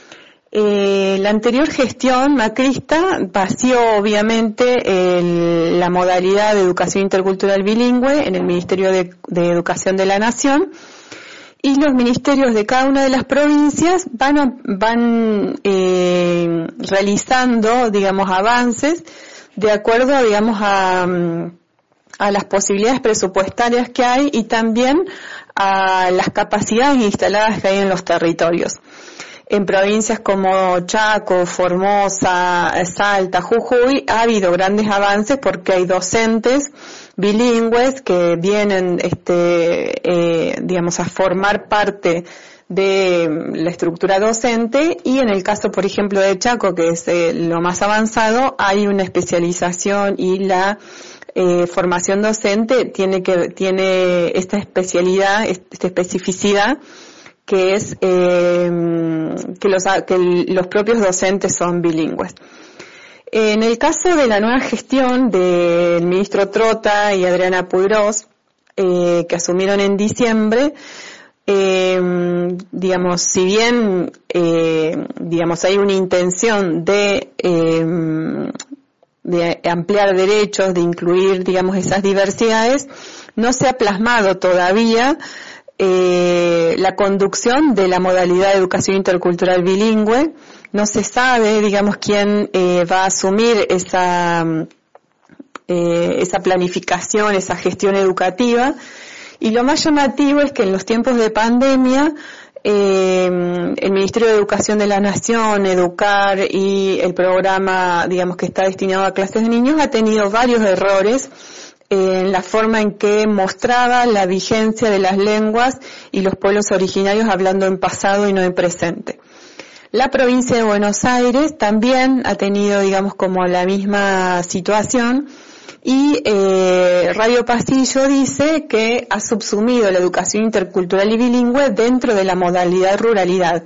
La anterior gestión macrista vació obviamente la modalidad de educación intercultural bilingüe en el Ministerio de Educación de la Nación y los ministerios de cada una de las provincias van realizando, digamos, avances de acuerdo, digamos, a las posibilidades presupuestarias que hay y también a las capacidades instaladas que hay en los territorios. En provincias como Chaco, Formosa, Salta, Jujuy ha habido grandes avances porque hay docentes bilingües que vienen, digamos, a formar parte de la estructura docente, y en el caso, por ejemplo, de Chaco, que es lo más avanzado, hay una especialización y la formación docente tiene esta especialidad, esta especificidad, que es que los propios docentes son bilingües. En el caso de la nueva gestión del ministro Trota y Adriana Puigros, que asumieron en diciembre, digamos, si bien digamos hay una intención de ampliar derechos, de incluir, digamos, esas diversidades, no se ha plasmado todavía la conducción de la modalidad de educación intercultural bilingüe. No se sabe, digamos, quién va a asumir esa planificación, esa gestión educativa. Y lo más llamativo es que en los tiempos de pandemia, el Ministerio de Educación de la Nación, Educar, y el programa, digamos, que está destinado a clases de niños, ha tenido varios errores en la forma en que mostraba la vigencia de las lenguas y los pueblos originarios hablando en pasado y no en presente. La provincia de Buenos Aires también ha tenido, digamos, como la misma situación, y Radio Pasillo dice que ha subsumido la educación intercultural y bilingüe dentro de la modalidad ruralidad,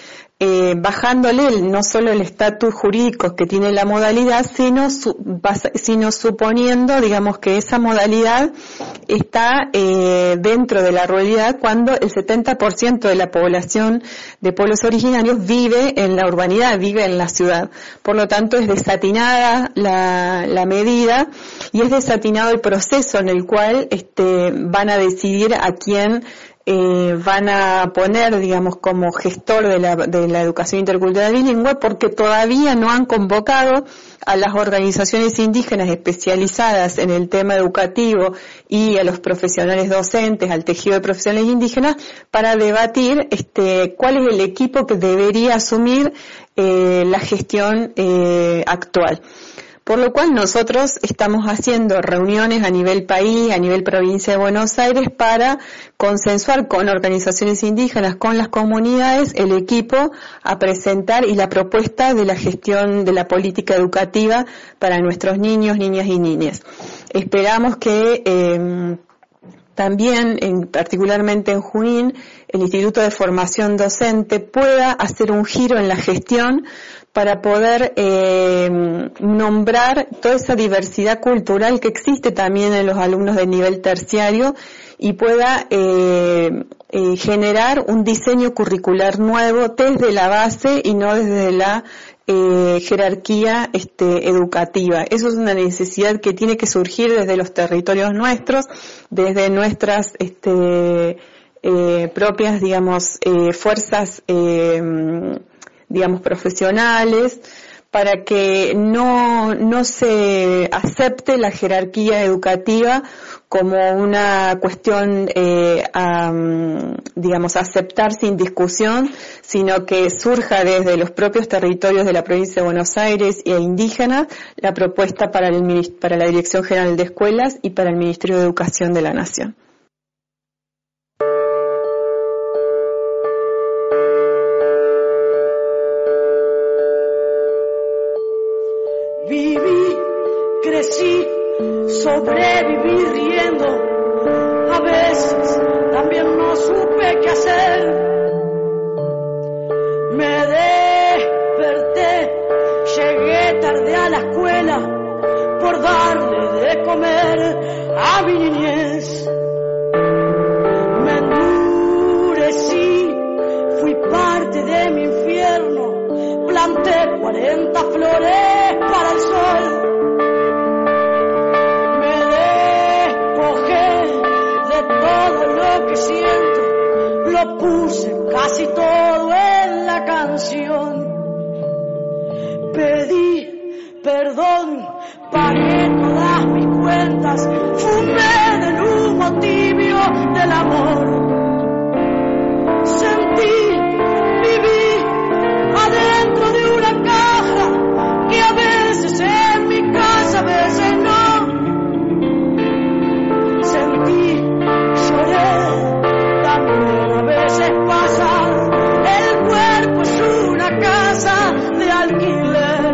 bajándole no solo el estatus jurídico que tiene la modalidad, sino suponiendo, digamos, que esa modalidad está dentro de la ruralidad cuando el 70% de la población de pueblos originarios vive en la urbanidad, vive en la ciudad. Por lo tanto, es desatinada la medida y es desatinado el proceso en el cual van a decidir a quién van a poner, digamos, como gestor de la educación intercultural bilingüe, porque todavía no han convocado a las organizaciones indígenas especializadas en el tema educativo y a los profesionales docentes, al tejido de profesionales indígenas, para debatir cuál es el equipo que debería asumir la gestión actual. Por lo cual nosotros estamos haciendo reuniones a nivel país, a nivel provincia de Buenos Aires, para consensuar con organizaciones indígenas, con las comunidades, el equipo a presentar y la propuesta de la gestión de la política educativa para nuestros niños, niñas y niñas. Esperamos que también, particularmente en Junín, el Instituto de Formación Docente pueda hacer un giro en la gestión para poder nombrar toda esa diversidad cultural que existe también en los alumnos del nivel terciario y pueda generar un diseño curricular nuevo desde la base y no desde la jerarquía educativa. Eso es una necesidad que tiene que surgir desde los territorios nuestros, desde nuestras propias, digamos, fuerzas digamos, profesionales, para que no se acepte la jerarquía educativa como una cuestión, digamos, aceptar sin discusión, sino que surja desde los propios territorios de la provincia de Buenos Aires e indígenas la propuesta para la Dirección General de Escuelas y para el Ministerio de Educación de la Nación. Viví, crecí, sobreviví riendo, a veces también no supe qué hacer. Me desperté, llegué tarde a la escuela por darle de comer a mi niñez. Me endurecí, fui parte de mi infierno, planté 40 flores para el sol. Me despojé de todo lo que siento, lo puse casi todo en la canción. Pedí perdón, pagué todas mis cuentas, fumé del humo tibio del amor. Sentí, viví adentro de una caja que a veces en mi casa, a veces no. Sentí, lloré, también a veces pasa. El cuerpo es una casa de alquiler.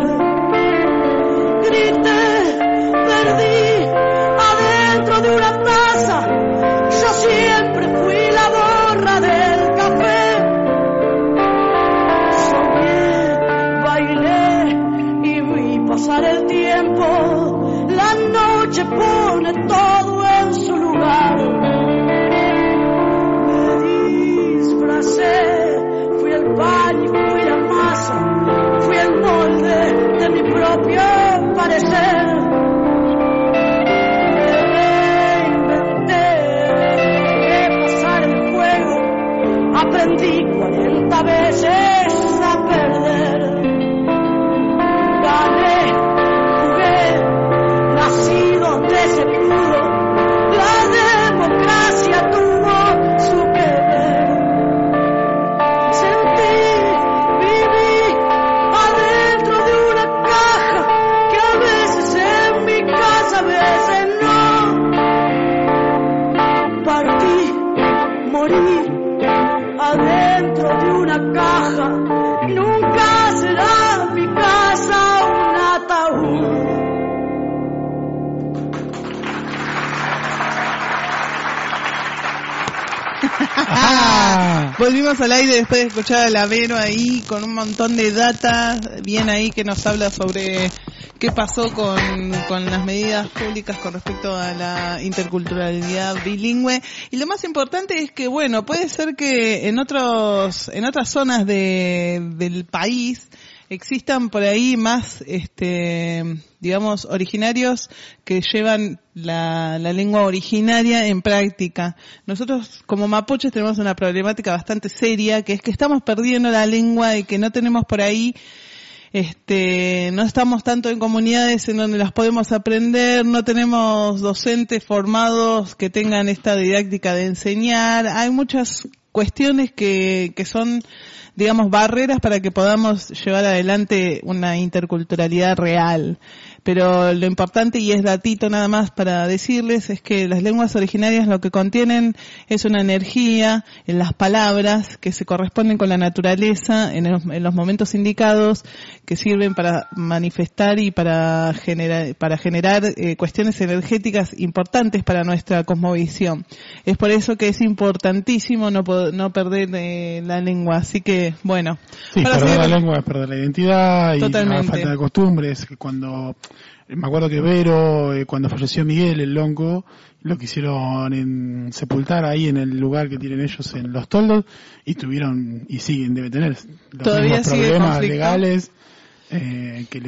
Grité, perdí adentro de una taza. Yo siempre fui la borra del café. Soñé, bailé y vi pasar el tiempo. La noche pone todo en su lugar. Me disfracé, fui el pan y fui la masa, fui el molde de mi propio parecer. Me reinventé, dejé pasar el fuego, aprendí 40 veces a perder. Gané, jugué, nací donde se pudo, la democracia tuvo su que ver. Sentí, viví adentro de una caja que a veces en mi casa, a veces no. Partí, morí adentro de una caja, nunca será mi casa un ataúd. Volvimos al aire después de escuchar a Lavero ahí con un montón de data bien ahí que nos habla sobre qué pasó con las medidas públicas con respecto a la interculturalidad bilingüe. Y lo más importante es que, bueno, puede ser que en otras zonas del país existan por ahí más, digamos, originarios que llevan la lengua originaria en práctica. Nosotros como mapuches tenemos una problemática bastante seria, que es que estamos perdiendo la lengua y que no tenemos por ahí, no estamos tanto en comunidades en donde las podemos aprender, no tenemos docentes formados que tengan esta didáctica de enseñar. Hay muchas cuestiones que son, digamos, barreras para que podamos llevar adelante una interculturalidad real. Pero lo importante, y es datito nada más para decirles, es que las lenguas originarias lo que contienen es una energía en las palabras que se corresponden con la naturaleza en los momentos indicados, que sirven para manifestar y para generar cuestiones energéticas importantes para nuestra cosmovisión. Es por eso que es importantísimo no perder la lengua. Así que, bueno. Sí, perder la lengua es perder la identidad y totalmente. La falta de costumbres. Cuando me acuerdo que Vero, cuando falleció Miguel, el lonco, lo quisieron sepultar ahí en el lugar que tienen ellos en Los Toldos, y debe tener los mismos problemas legales que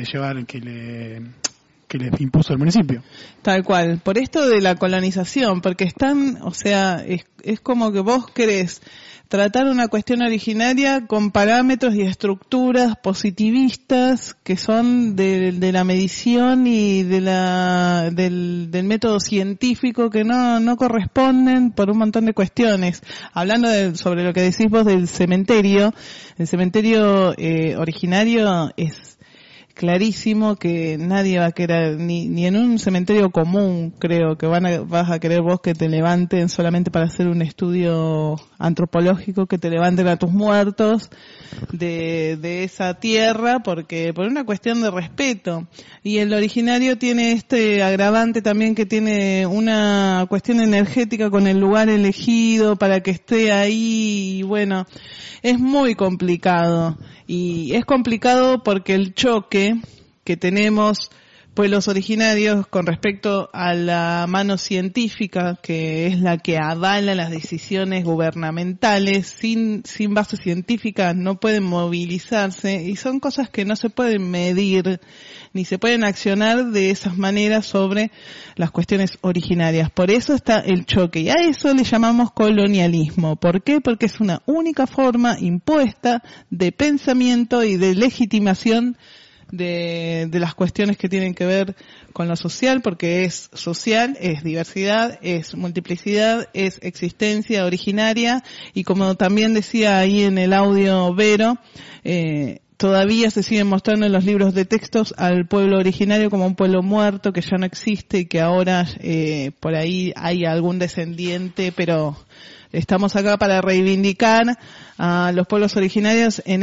les impuso el municipio. Tal cual, por esto de la colonización, porque es como que vos querés tratar una cuestión originaria con parámetros y estructuras positivistas que son de la medición y del método científico que no corresponden por un montón de cuestiones. Hablando sobre lo que decís vos del cementerio, el cementerio originario es clarísimo que nadie va a querer, ni en un cementerio común, creo que vas a querer vos que te levanten solamente para hacer un estudio antropológico, que te levanten a tus muertos de esa tierra, porque por una cuestión de respeto. Y el originario tiene este agravante también, que tiene una cuestión energética con el lugar elegido para que esté ahí, y bueno, es muy complicado. Y es complicado porque el choque que tenemos pueblos originarios con respecto a la mano científica, que es la que avala las decisiones gubernamentales. Sin base científica no pueden movilizarse, y son cosas que no se pueden medir ni se pueden accionar de esas maneras sobre las cuestiones originarias. Por eso está el choque, y a eso le llamamos colonialismo. ¿Por qué? Porque es una única forma impuesta de pensamiento y de legitimación de las cuestiones que tienen que ver con lo social, porque es social, es diversidad, es multiplicidad, es existencia originaria, y como también decía ahí en el audio Vero, todavía se siguen mostrando en los libros de textos al pueblo originario como un pueblo muerto que ya no existe, y que ahora por ahí hay algún descendiente, pero estamos acá para reivindicar a los pueblos originarios en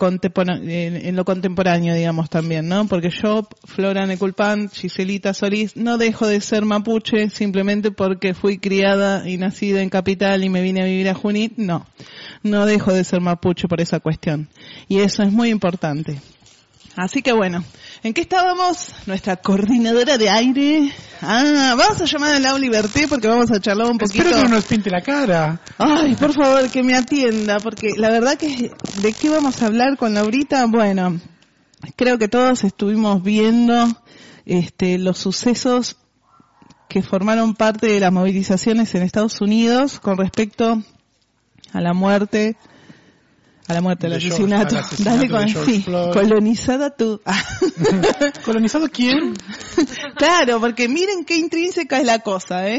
en lo contemporáneo, digamos, también, ¿no? Porque yo, Flora Neculpan, Giselita Solís, no dejo de ser mapuche simplemente porque fui criada y nacida en Capital y me vine a vivir a Junín. No dejo de ser mapuche por esa cuestión. Y eso es muy importante. Así que bueno, ¿en qué estábamos? Nuestra coordinadora de aire. Vamos a llamar a Lau Liberté porque vamos a charlar un poquito. Espero que no nos pinte la cara. Ay, por favor, que me atienda, porque la verdad que ¿de qué vamos a hablar con Laurita? Bueno, creo que todos estuvimos viendo los sucesos que formaron parte de las movilizaciones en Estados Unidos con respecto a la muerte, al asesinato. Dale con sí, colonizada tú. ¿Colonizado quién? Claro, porque miren qué intrínseca es la cosa, A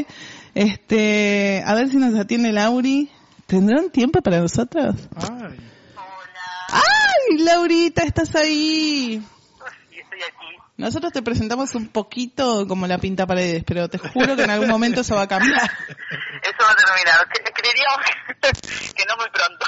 ver si nos atiende Lauri. ¿Tendrán tiempo para nosotros? Hola. ¡Ay, Laurita, estás ahí! Sí, estoy aquí. Nosotros te presentamos un poquito como la pinta paredes, pero te juro que en algún momento eso va a cambiar. Eso va a terminar. Creeríamos que no muy pronto.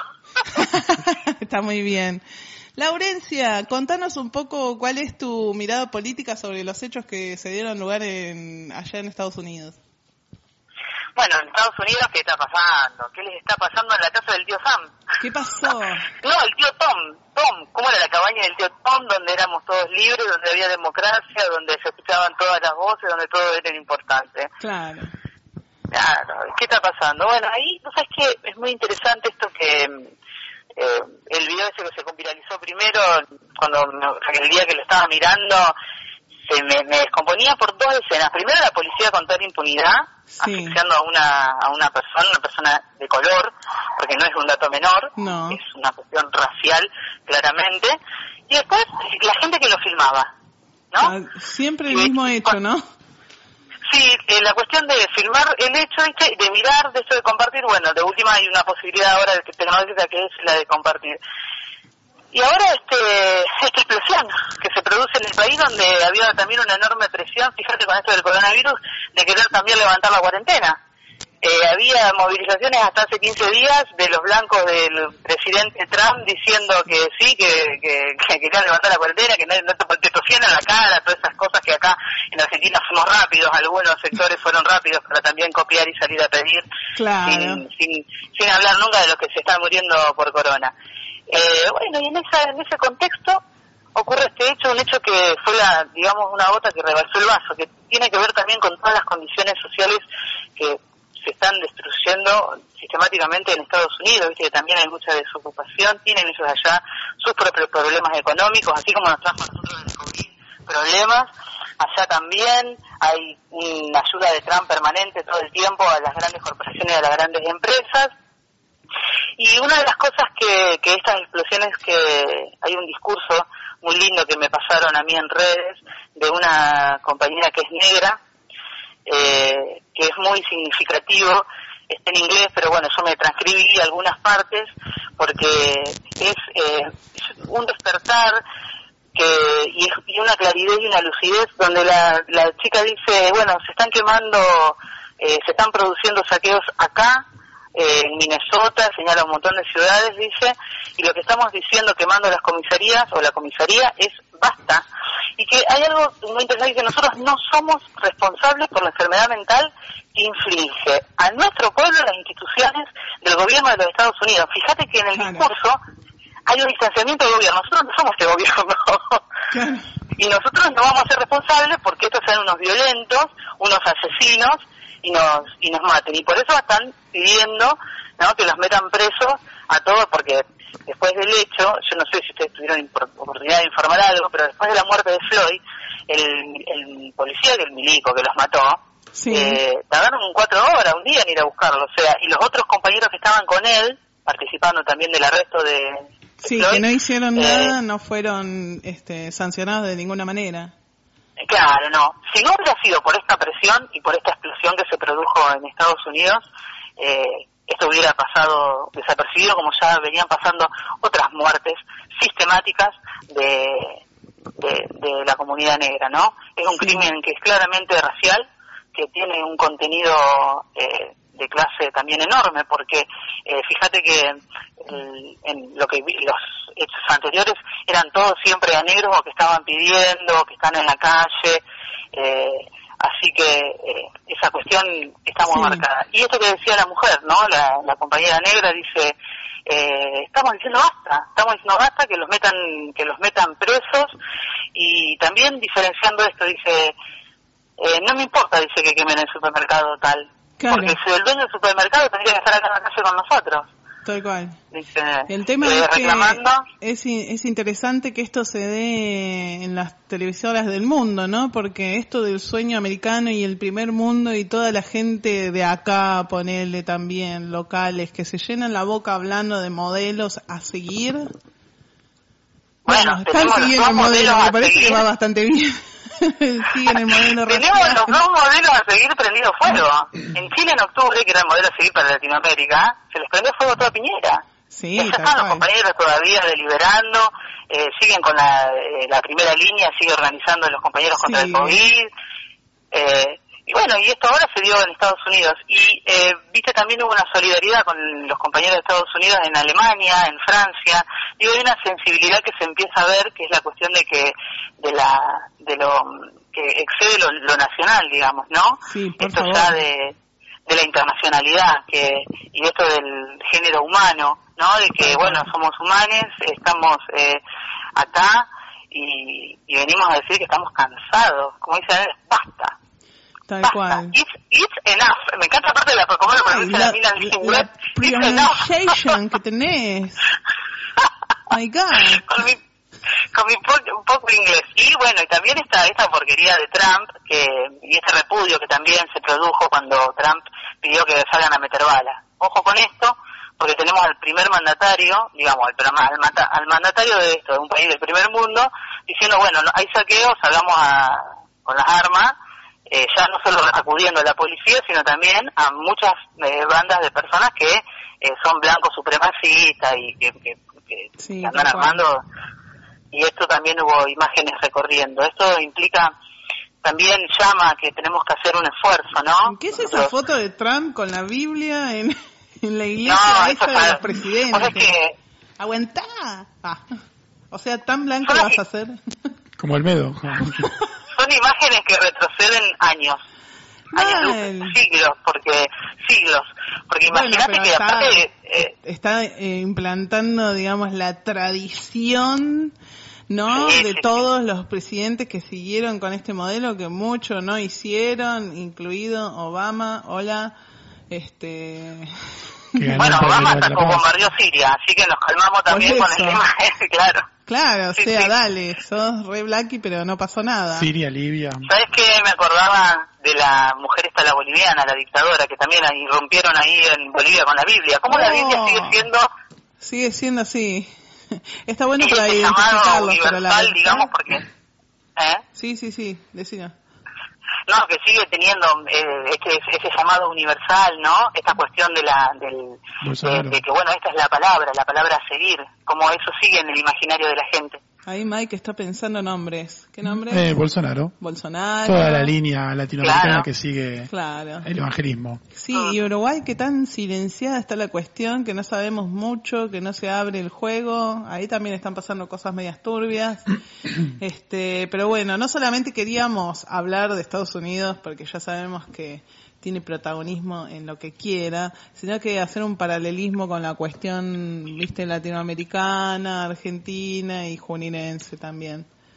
Está muy bien. Laurencia, contanos un poco cuál es tu mirada política sobre los hechos que se dieron lugar allá en Estados Unidos. Bueno, en Estados Unidos, ¿qué está pasando? ¿Qué les está pasando en la casa del tío Sam? ¿Qué pasó? No, el tío Tom. ¿Cómo era la cabaña del tío Tom? Donde éramos todos libres, donde había democracia, donde se escuchaban todas las voces, donde todo era importante. Claro. ¿Qué está pasando? Bueno, ahí, ¿no sabes qué? Es muy interesante esto que el video ese que se viralizó primero, el día que lo estaba mirando, me descomponía por dos escenas. Primero, la policía con toda la impunidad, asfixiando a una persona de color, porque no es un dato menor, no. Es una cuestión racial, claramente. Y después, la gente que lo filmaba, ¿no? Siempre el mismo hecho, ¿no? Sí, la cuestión de filmar el hecho, ¿viste? De mirar, de esto de compartir, bueno, de última hay una posibilidad ahora de tecnológica que es la de compartir. Y ahora esta explosión que se produce en el país, donde había también una enorme presión, fíjate con esto del coronavirus, de querer también levantar la cuarentena. Había movilizaciones hasta hace 15 días de los blancos del presidente Trump diciendo que sí, que querían levantar la cuarentena, que no te tosían en la cara, todas esas cosas que acá en Argentina fuimos rápidos, algunos sectores fueron rápidos para también copiar y salir a pedir, claro, sin hablar nunca de los que se están muriendo por corona. Bueno, y en ese contexto ocurre este hecho, un hecho que fue una gota que rebalsó el vaso, que tiene que ver también con todas las condiciones sociales que se están destruyendo sistemáticamente en Estados Unidos, ¿viste? Que también hay mucha desocupación, tienen ellos allá sus propios problemas económicos, así como nos trajo a nosotros el COVID problemas, allá también hay una ayuda de Trump permanente todo el tiempo a las grandes corporaciones y a las grandes empresas. Y una de las cosas que estas explosiones, que hay un discurso muy lindo que me pasaron a mí en redes de una compañera que es negra, que es muy significativo, está en inglés, pero bueno, yo me transcribí algunas partes porque es un despertar y una claridad y una lucidez donde la chica dice, bueno, se están quemando, se están produciendo saqueos acá, en Minnesota, señala un montón de ciudades, dice, y lo que estamos diciendo quemando las comisarías o la comisaría es basta. Y que hay algo muy interesante, que nosotros no somos responsables por la enfermedad mental que inflige a nuestro pueblo las instituciones del gobierno de los Estados Unidos. Fíjate que en el discurso hay un distanciamiento del gobierno. Nosotros no somos este gobierno. y nosotros no vamos a ser responsables porque estos sean unos violentos, unos asesinos y nos maten. Y por eso están pidiendo, ¿no?, que los metan presos a todos, porque después del hecho, yo no sé si ustedes tuvieron oportunidad de informar algo, pero después de la muerte de Floyd, el policía, el milico que los mató, tardaron 4 horas, un día en ir a buscarlo, o sea, y los otros compañeros que estaban con él, participando también del arresto de Floyd, que no hicieron nada, no fueron sancionados de ninguna manera. Claro, no. Si no hubiera sido por esta presión y por esta explosión que se produjo en Estados Unidos, esto hubiera pasado desapercibido, como ya venían pasando otras muertes sistemáticas de la comunidad negra, ¿no? Es un crimen que es claramente racial, que tiene un contenido de clase también enorme, porque fíjate que en lo que los hechos anteriores eran todos siempre a negros o que estaban pidiendo, que están en la calle, así que esa cuestión está muy marcada. Y esto que decía la mujer, ¿no? La compañera negra dice, estamos diciendo basta, que los metan presos, y también diferenciando esto, dice, no me importa, dice, que quemen el supermercado tal, porque si el dueño del supermercado tendría que estar acá en la calle con nosotros. Tal cual. Dice, el tema es que es interesante que esto se dé en las televisoras del mundo, ¿no? Porque esto del sueño americano y el primer mundo y toda la gente de acá, ponerle también locales, que se llenan la boca hablando de modelos a seguir. Bueno, están siguiendo el modelo, me parece que va bastante bien. Siguen el modelo. Tenemos los 2 modelos a seguir prendido fuego. En Chile, en octubre, que era el modelo a seguir para Latinoamérica, se les prendió fuego toda Piñera. Sí, ya están los compañeros todavía deliberando, siguen con la primera línea, sigue organizando los compañeros contra el COVID. Y bueno, y esto ahora se dio en Estados Unidos. Y viste, también hubo una solidaridad con los compañeros de Estados Unidos en Alemania, en Francia. Digo, hay una sensibilidad que se empieza a ver, que es la cuestión de que de lo que excede lo nacional, digamos, ¿no? Sí, por esto favor. Ya de la internacionalidad y esto del género humano, ¿no? De que, bueno, somos humanos, estamos acá y venimos a decir que estamos cansados. Como dicen, basta. Tal basta. cual. It's enough. Me encanta aparte de cómo lo pronuncia la mina en inglés. Pronunciation que tenés. My God. Con mi poco inglés. Y bueno, y también está esta porquería de Trump, y este repudio que también se produjo cuando Trump pidió que salgan a meter balas. Ojo con esto, porque tenemos al primer mandatario, digamos, al mandatario de un país del primer mundo, diciendo, bueno, hay saqueos, salgamos con las armas, ya no solo acudiendo a la policía, sino también a muchas bandas de personas que son blancos supremacistas y que andan armando. Y esto también hubo imágenes recorriendo. Esto implica, también llama que tenemos que hacer un esfuerzo, ¿no? ¿Qué es esa foto de Trump con la Biblia en la iglesia esa de los presidentes? O sea que... ¡Aguantá! O sea, ¿tan blanco vas a hacer? Como Olmedo. Son imágenes que retroceden años siglos, porque imagínate que aparte... está implantando, digamos, la tradición, ¿no? De todos los presidentes que siguieron con este modelo, que muchos no hicieron, incluido Obama. Hola, Bueno, Obama bombardeó Siria, así que nos calmamos también con el tema ese, claro. Claro, o sea, dale, sos re blacky, pero no pasó nada. Siria, Libia. ¿Sabes qué? Me acordaba de la mujer esta, la boliviana, la dictadora, que también irrumpieron ahí en Bolivia con la Biblia. ¿Cómo la Biblia sigue siendo? Sigue siendo así. Está bueno y para este identificarlo, universal, pero la... digamos, porque... Sí, decina. No, que sigue teniendo ese llamado universal, ¿no? Esta cuestión de que, bueno, esta es la palabra a seguir, como eso sigue en el imaginario de la gente. Ahí Mike está pensando nombres. ¿Qué nombre? Bolsonaro. Toda la línea latinoamericana que sigue el evangelismo. Sí, y Uruguay, que tan silenciada está la cuestión, que no sabemos mucho, que no se abre el juego. Ahí también están pasando cosas medias turbias. Pero bueno, no solamente queríamos hablar de Estados Unidos, porque ya sabemos que tiene protagonismo en lo que quiera, sino que hacer un paralelismo con la cuestión, latinoamericana, argentina y juninense también.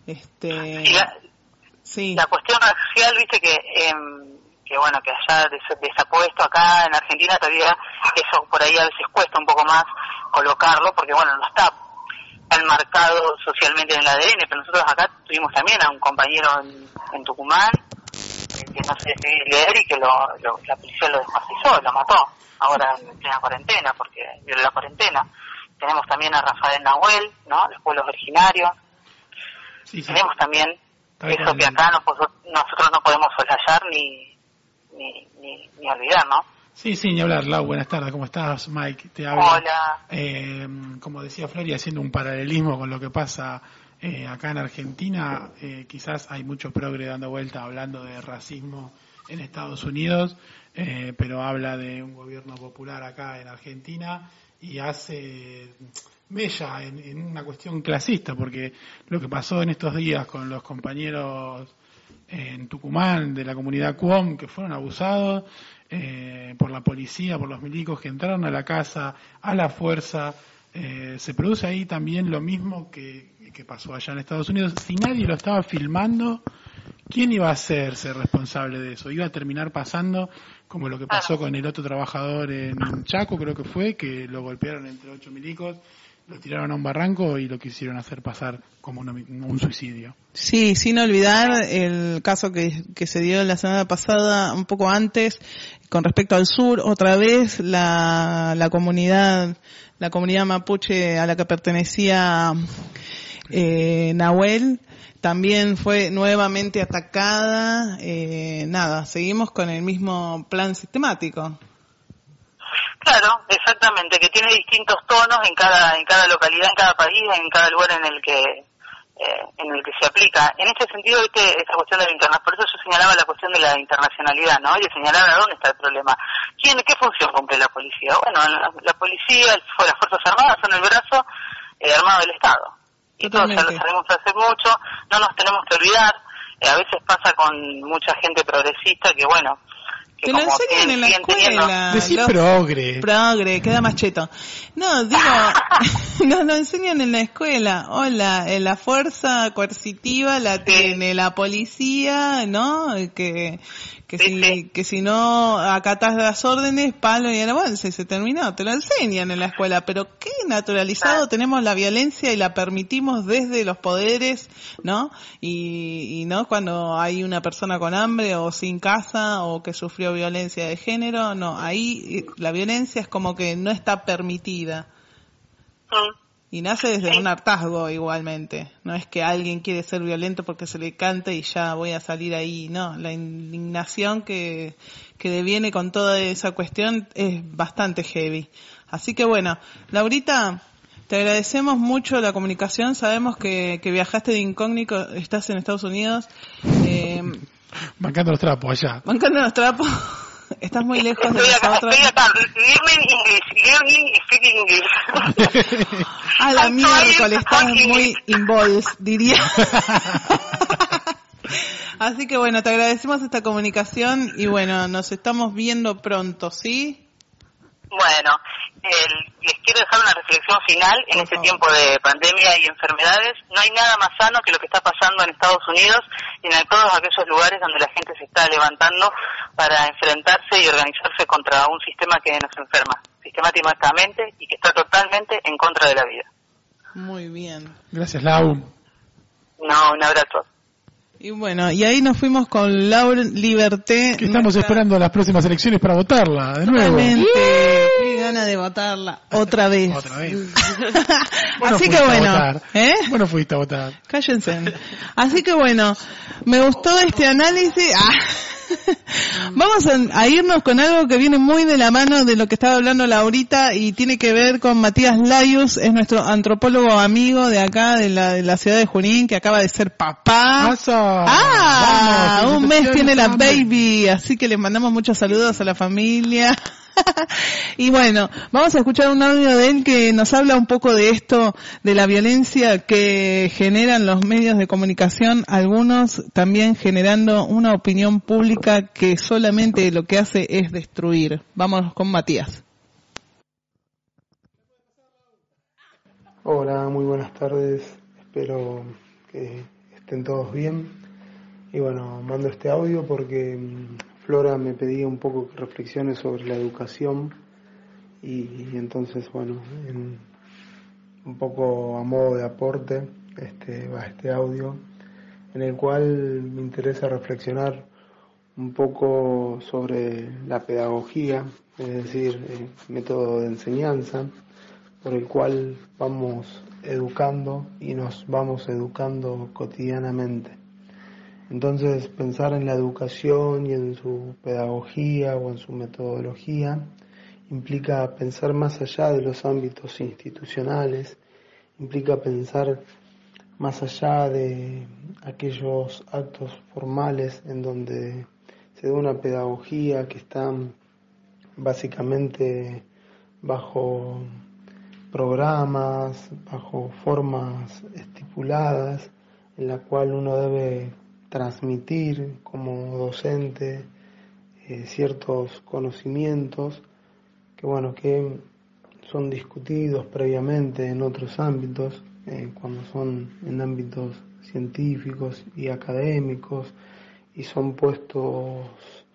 La cuestión racial, viste que bueno, que allá desapuesto acá en Argentina todavía eso por ahí a veces cuesta un poco más colocarlo, porque bueno, no está tan marcado socialmente en el ADN, pero nosotros acá tuvimos también a un compañero en Tucumán que no sé si leer y que la policía lo descuartizó, lo mató, ahora en plena cuarentena, porque violó la cuarentena. Tenemos también a Rafael Nahuel, ¿no? Los pueblos originarios. Sí. Tenemos también eso que acá nosotros no podemos soslayar ni olvidar, ¿no? Sí, ni hablar. Lau, buenas tardes, ¿cómo estás? Mike, te hablo. Hola. Como decía Flori, haciendo un paralelismo con lo que pasa acá en Argentina, quizás hay mucho progre dando vuelta hablando de racismo en Estados Unidos, pero habla de un gobierno popular acá en Argentina y hace mella en una cuestión clasista, porque lo que pasó en estos días con los compañeros en Tucumán de la comunidad Cuom, que fueron abusados por la policía, por los milicos que entraron a la casa a la fuerza, se produce ahí también lo mismo que pasó allá en Estados Unidos. Si nadie lo estaba filmando, ¿quién iba a hacerse responsable de eso? Iba a terminar pasando como lo que pasó con el otro trabajador en Chaco, creo que fue, que lo golpearon entre 8 milicos, lo tiraron a un barranco y lo quisieron hacer pasar como un suicidio. Sí, sin olvidar el caso que se dio la semana pasada, un poco antes, con respecto al sur, otra vez la comunidad mapuche a la que pertenecía Nahuel también fue nuevamente atacada. Seguimos con el mismo plan sistemático. Claro, exactamente, que tiene distintos tonos en cada localidad, en cada país, en cada lugar en el que se aplica. En este sentido, esta cuestión de la internacionalidad, por eso yo señalaba la cuestión de la internacionalidad, ¿no? Y señalaba dónde está el problema. ¿Qué función cumple la policía? Bueno, la policía, las Fuerzas Armadas son el brazo armado del Estado. Y todos ya lo sabemos hace mucho, no nos tenemos que olvidar. A veces pasa con mucha gente progresista que, bueno, que lo enseñan en la escuela. Decir progre, queda más cheto. No, digo, nos lo enseñan en la escuela. Hola, la fuerza coercitiva la tiene la policía, ¿no? Que si no acatas las órdenes, palo y avance, se terminó. Te lo enseñan en la escuela, pero qué naturalizado tenemos la violencia y la permitimos desde los poderes, ¿no? Y no cuando hay una persona con hambre o sin casa o que sufrió violencia de género, no, ahí la violencia es como que no está permitida. Y nace desde un hartazgo igualmente. No es que alguien quiere ser violento porque se le canta y ya voy a salir ahí. No, la indignación que deviene con toda esa cuestión es bastante heavy. Así que bueno, Laurita, te agradecemos mucho la comunicación. Sabemos que viajaste de incógnito, estás en Estados Unidos. Bancando los trapos allá. Bancando los trapos. Estás muy lejos de nosotros. Estoy acá, learning speaking English. A la miércoles, estás muy involved, diría. Así que bueno, te agradecemos esta comunicación y bueno, nos estamos viendo pronto, ¿sí? Bueno, les quiero dejar una reflexión final en este tiempo de pandemia y enfermedades. No hay nada más sano que lo que está pasando en Estados Unidos y en todos aquellos lugares donde la gente se está levantando para enfrentarse y organizarse contra un sistema que nos enferma sistemáticamente y que está totalmente en contra de la vida. Muy bien. Gracias, Lau. No, un abrazo. Y bueno, y ahí nos fuimos con Laura Liberté. Que estamos esperando las próximas elecciones para votarla, de nuevo. Realmente, qué gana de votarla otra vez. Así que bueno. Bueno, fuiste a votar. Cállense. Así que bueno, me gustó este análisis. Vamos a irnos con algo que viene muy de la mano de lo que estaba hablando Laurita y tiene que ver con Matías Layus, es nuestro antropólogo amigo de acá, de la ciudad de Junín, que acaba de ser papá. Vamos, un mes tiene la baby, así que les mandamos muchos saludos a la familia. Y bueno, vamos a escuchar un audio de él que nos habla un poco de esto, de la violencia que generan los medios de comunicación, algunos también generando una opinión pública que solamente lo que hace es destruir. Vamos con Matías. Hola, muy buenas tardes. Espero que estén todos bien. Y bueno, mando este audio porque Flora me pedía un poco que reflexione sobre la educación y entonces, bueno, un poco a modo de aporte va este audio en el cual me interesa reflexionar un poco sobre la pedagogía, es decir, el método de enseñanza por el cual vamos educando y nos vamos educando cotidianamente. Entonces, pensar en la educación y en su pedagogía o en su metodología implica pensar más allá de los ámbitos institucionales, implica pensar más allá de aquellos actos formales en donde se da una pedagogía que está básicamente bajo programas, bajo formas estipuladas, en la cual uno debe transmitir como docente ciertos conocimientos que son discutidos previamente en otros ámbitos, cuando son en ámbitos científicos y académicos y son puestos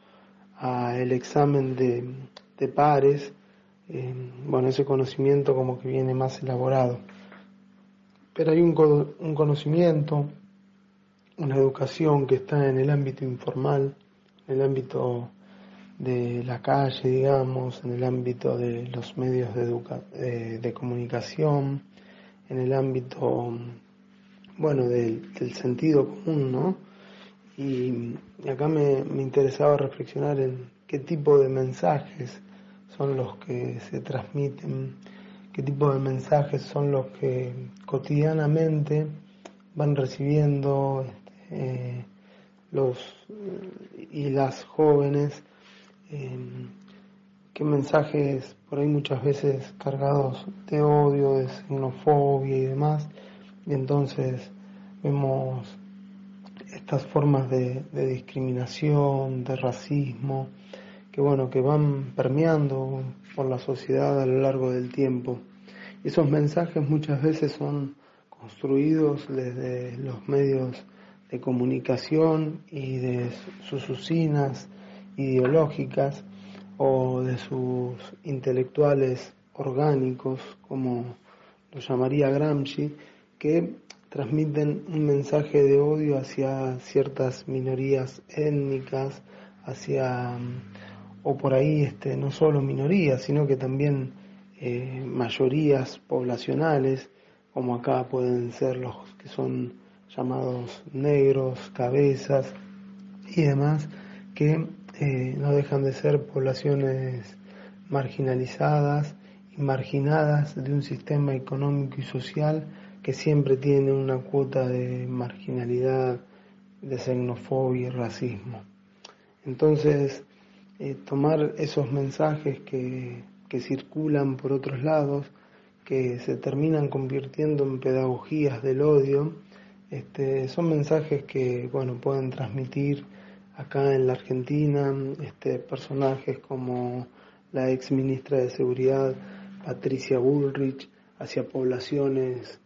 al examen de pares. Ese conocimiento como que viene más elaborado. Pero hay un conocimiento, una educación que está en el ámbito informal, en el ámbito de la calle, digamos, en el ámbito de los medios de comunicación, en el ámbito, del sentido común, ¿no? Y acá me interesaba reflexionar en qué tipo de mensajes son los que se transmiten, qué tipo de mensajes son los que cotidianamente van recibiendo los y las jóvenes, qué mensajes por ahí muchas veces cargados de odio, de xenofobia y demás, y entonces vemos estas formas de discriminación, de racismo, que van permeando por la sociedad a lo largo del tiempo. Esos mensajes muchas veces son construidos desde los medios de comunicación y de sus usinas ideológicas o de sus intelectuales orgánicos, como lo llamaría Gramsci, que transmiten un mensaje de odio hacia ciertas minorías étnicas, o por ahí no solo minorías, sino que también mayorías poblacionales, como acá pueden ser los que son llamados negros, cabezas y demás, que no dejan de ser poblaciones marginalizadas y marginadas de un sistema económico y social que siempre tiene una cuota de marginalidad, de xenofobia y racismo. Entonces, tomar esos mensajes que circulan por otros lados, que se terminan convirtiendo en pedagogías del odio, son mensajes que pueden transmitir acá en la Argentina personajes como la ex ministra de Seguridad Patricia Bullrich hacia poblaciones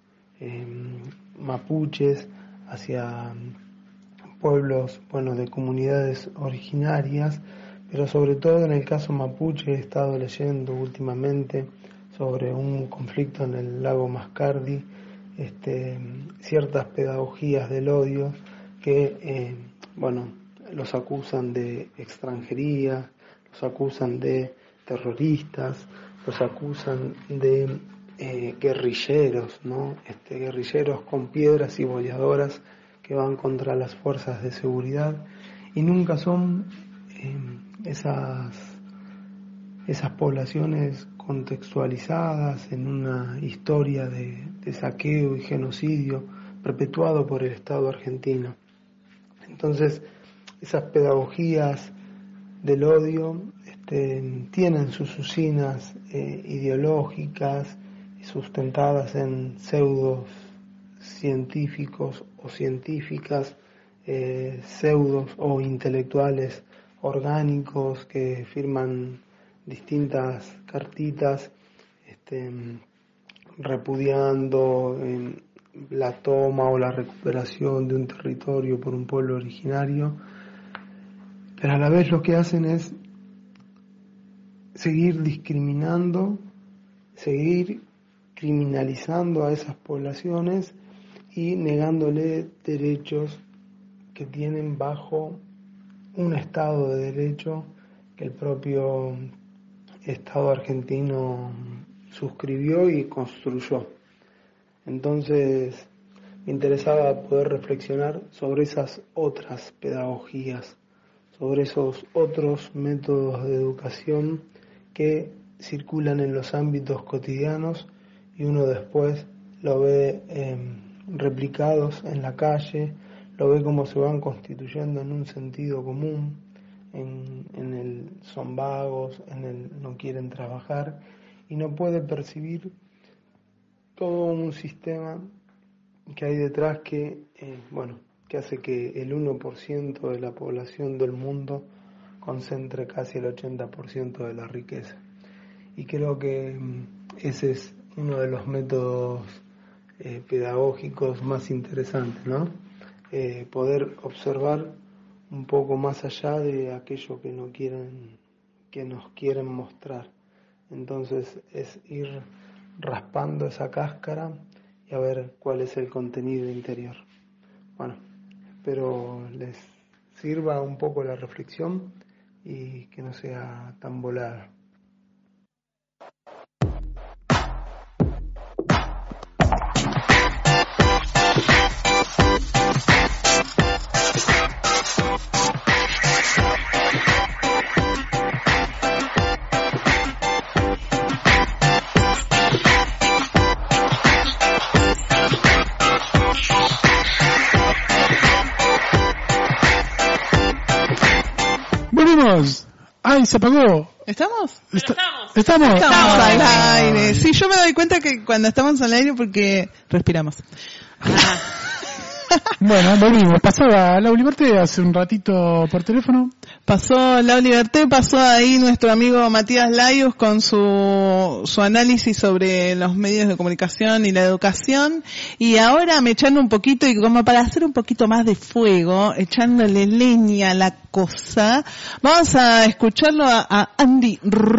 mapuches, hacia pueblos de comunidades originarias, pero sobre todo en el caso mapuche he estado leyendo últimamente sobre un conflicto en el lago Mascardi, ciertas pedagogías del odio que los acusan de extranjería, los acusan de terroristas, los acusan de guerrilleros, ¿no? Guerrilleros con piedras y boleadoras que van contra las fuerzas de seguridad, y nunca son esas poblaciones contextualizadas en una historia de saqueo y genocidio perpetuado por el Estado argentino. Entonces, esas pedagogías del odio tienen sus usinas ideológicas sustentadas en pseudos científicos o científicas, pseudos o intelectuales orgánicos que firman distintas cartitas repudiando la toma o la recuperación de un territorio por un pueblo originario, pero a la vez lo que hacen es seguir discriminando, seguir criminalizando a esas poblaciones y negándole derechos que tienen bajo un Estado de Derecho que el propio Estado argentino suscribió y construyó. Entonces, me interesaba poder reflexionar sobre esas otras pedagogías, sobre esos otros métodos de educación que circulan en los ámbitos cotidianos y uno después lo ve replicados en la calle, lo ve como se van constituyendo en un sentido común, en el son vagos, en el no quieren trabajar y no puede percibir todo un sistema que hay detrás que hace que el 1% de la población del mundo concentre casi el 80% de la riqueza. Y creo que ese es uno de los métodos pedagógicos más interesantes, ¿no? Poder observar un poco más allá de aquello que nos quieren mostrar. Entonces es ir raspando esa cáscara y a ver cuál es el contenido interior. Bueno, espero les sirva un poco la reflexión y que no sea tan volada. ¡Ay, se apagó! ¿Estamos? ¿Estamos al aire. Sí, yo me doy cuenta que cuando estamos al aire porque respiramos. Bueno, volvimos. Pasaba Lau Liberté hace un ratito por teléfono. Pasó Lau Liberté, pasó ahí nuestro amigo Matías Laius con su análisis sobre los medios de comunicación y la educación. Y ahora me echando un poquito, y como para hacer un poquito más de fuego, echándole leña a la cosa, vamos a escucharlo a Andy.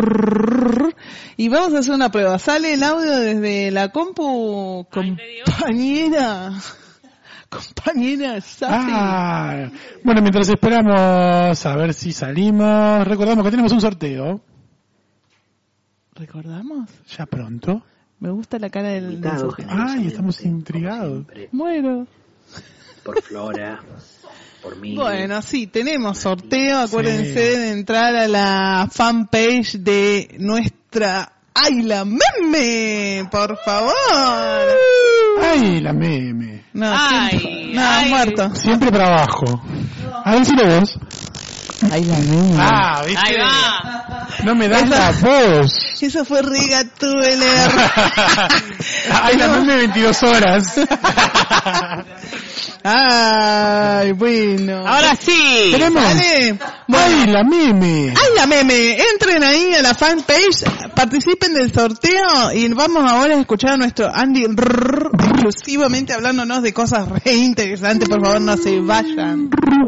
Y vamos a hacer una prueba. ¿Sale el audio desde la compu, compañera? Compañera, ¿sabes? Bueno, mientras esperamos a ver si salimos, recordamos que tenemos un sorteo. ¿Recordamos? Ya pronto. Me gusta la cara del sujeto. Ay, estamos intrigados. Bueno. Por Flora, por mí. Bueno, sí, tenemos sorteo. Acuérdense de entrar a la fanpage de nuestra ¡Ay, la meme! ¡Por favor! ¡Ay, la meme! No, muerto. Siempre para abajo. A ver si lo ves. ¡Ay, la meme! ¿viste? Ahí va. No me das la voz. Eso fue Rigatueler. ¡Ay, la meme 22 horas! Ay, bueno. Ahora sí. ¿Tenemos? Vale. Bueno. ¡Ay, la meme! ¡Ay, la meme! Entren ahí a la fanpage, participen del sorteo y vamos ahora a escuchar a nuestro Andy exclusivamente hablándonos de cosas re interesantes. Por favor, no se vayan.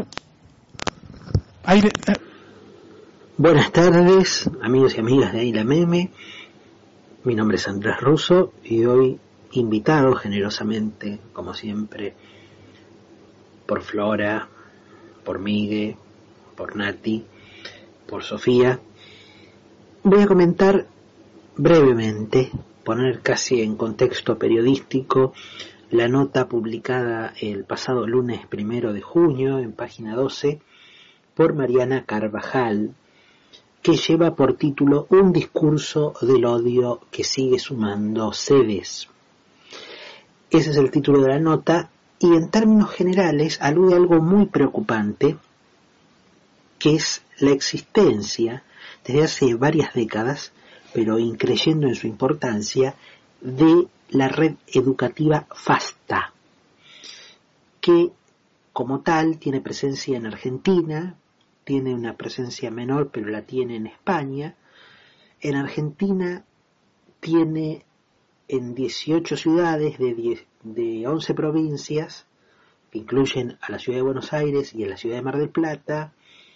Buenas tardes, amigos y amigas de Ahí la Meme. Mi nombre es Andrés Russo y hoy invitado generosamente, como siempre, por Flora, por Migue, por Nati, por Sofía, voy a comentar brevemente, poner casi en contexto periodístico, la nota publicada el pasado lunes 1 de junio en página 12 por Mariana Carvajal, que lleva por título Un discurso del odio que sigue sumando sedes. Ese es el título de la nota y en términos generales alude a algo muy preocupante, que es la existencia desde hace varias décadas, pero increyendo en su importancia, de la red educativa FASTA, que como tal tiene presencia en Argentina, tiene una presencia menor, pero la tiene en España. En Argentina tiene en 18 ciudades de 11 provincias, que incluyen a la ciudad de Buenos Aires y a la ciudad de Mar del Plata,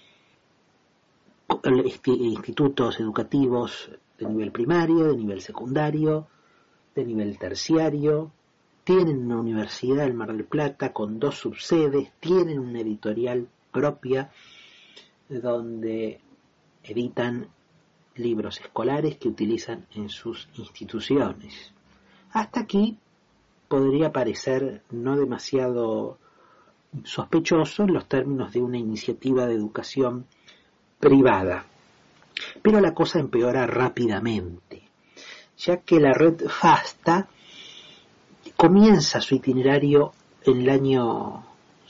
institutos educativos de nivel primario, de nivel secundario, de nivel terciario, tienen una universidad en Mar del Plata con 2 subsedes, tienen una editorial propia donde editan libros escolares que utilizan en sus instituciones. Hasta aquí podría parecer no demasiado sospechoso en los términos de una iniciativa de educación privada. Pero la cosa empeora rápidamente, ya que la red FASTA comienza su itinerario en el año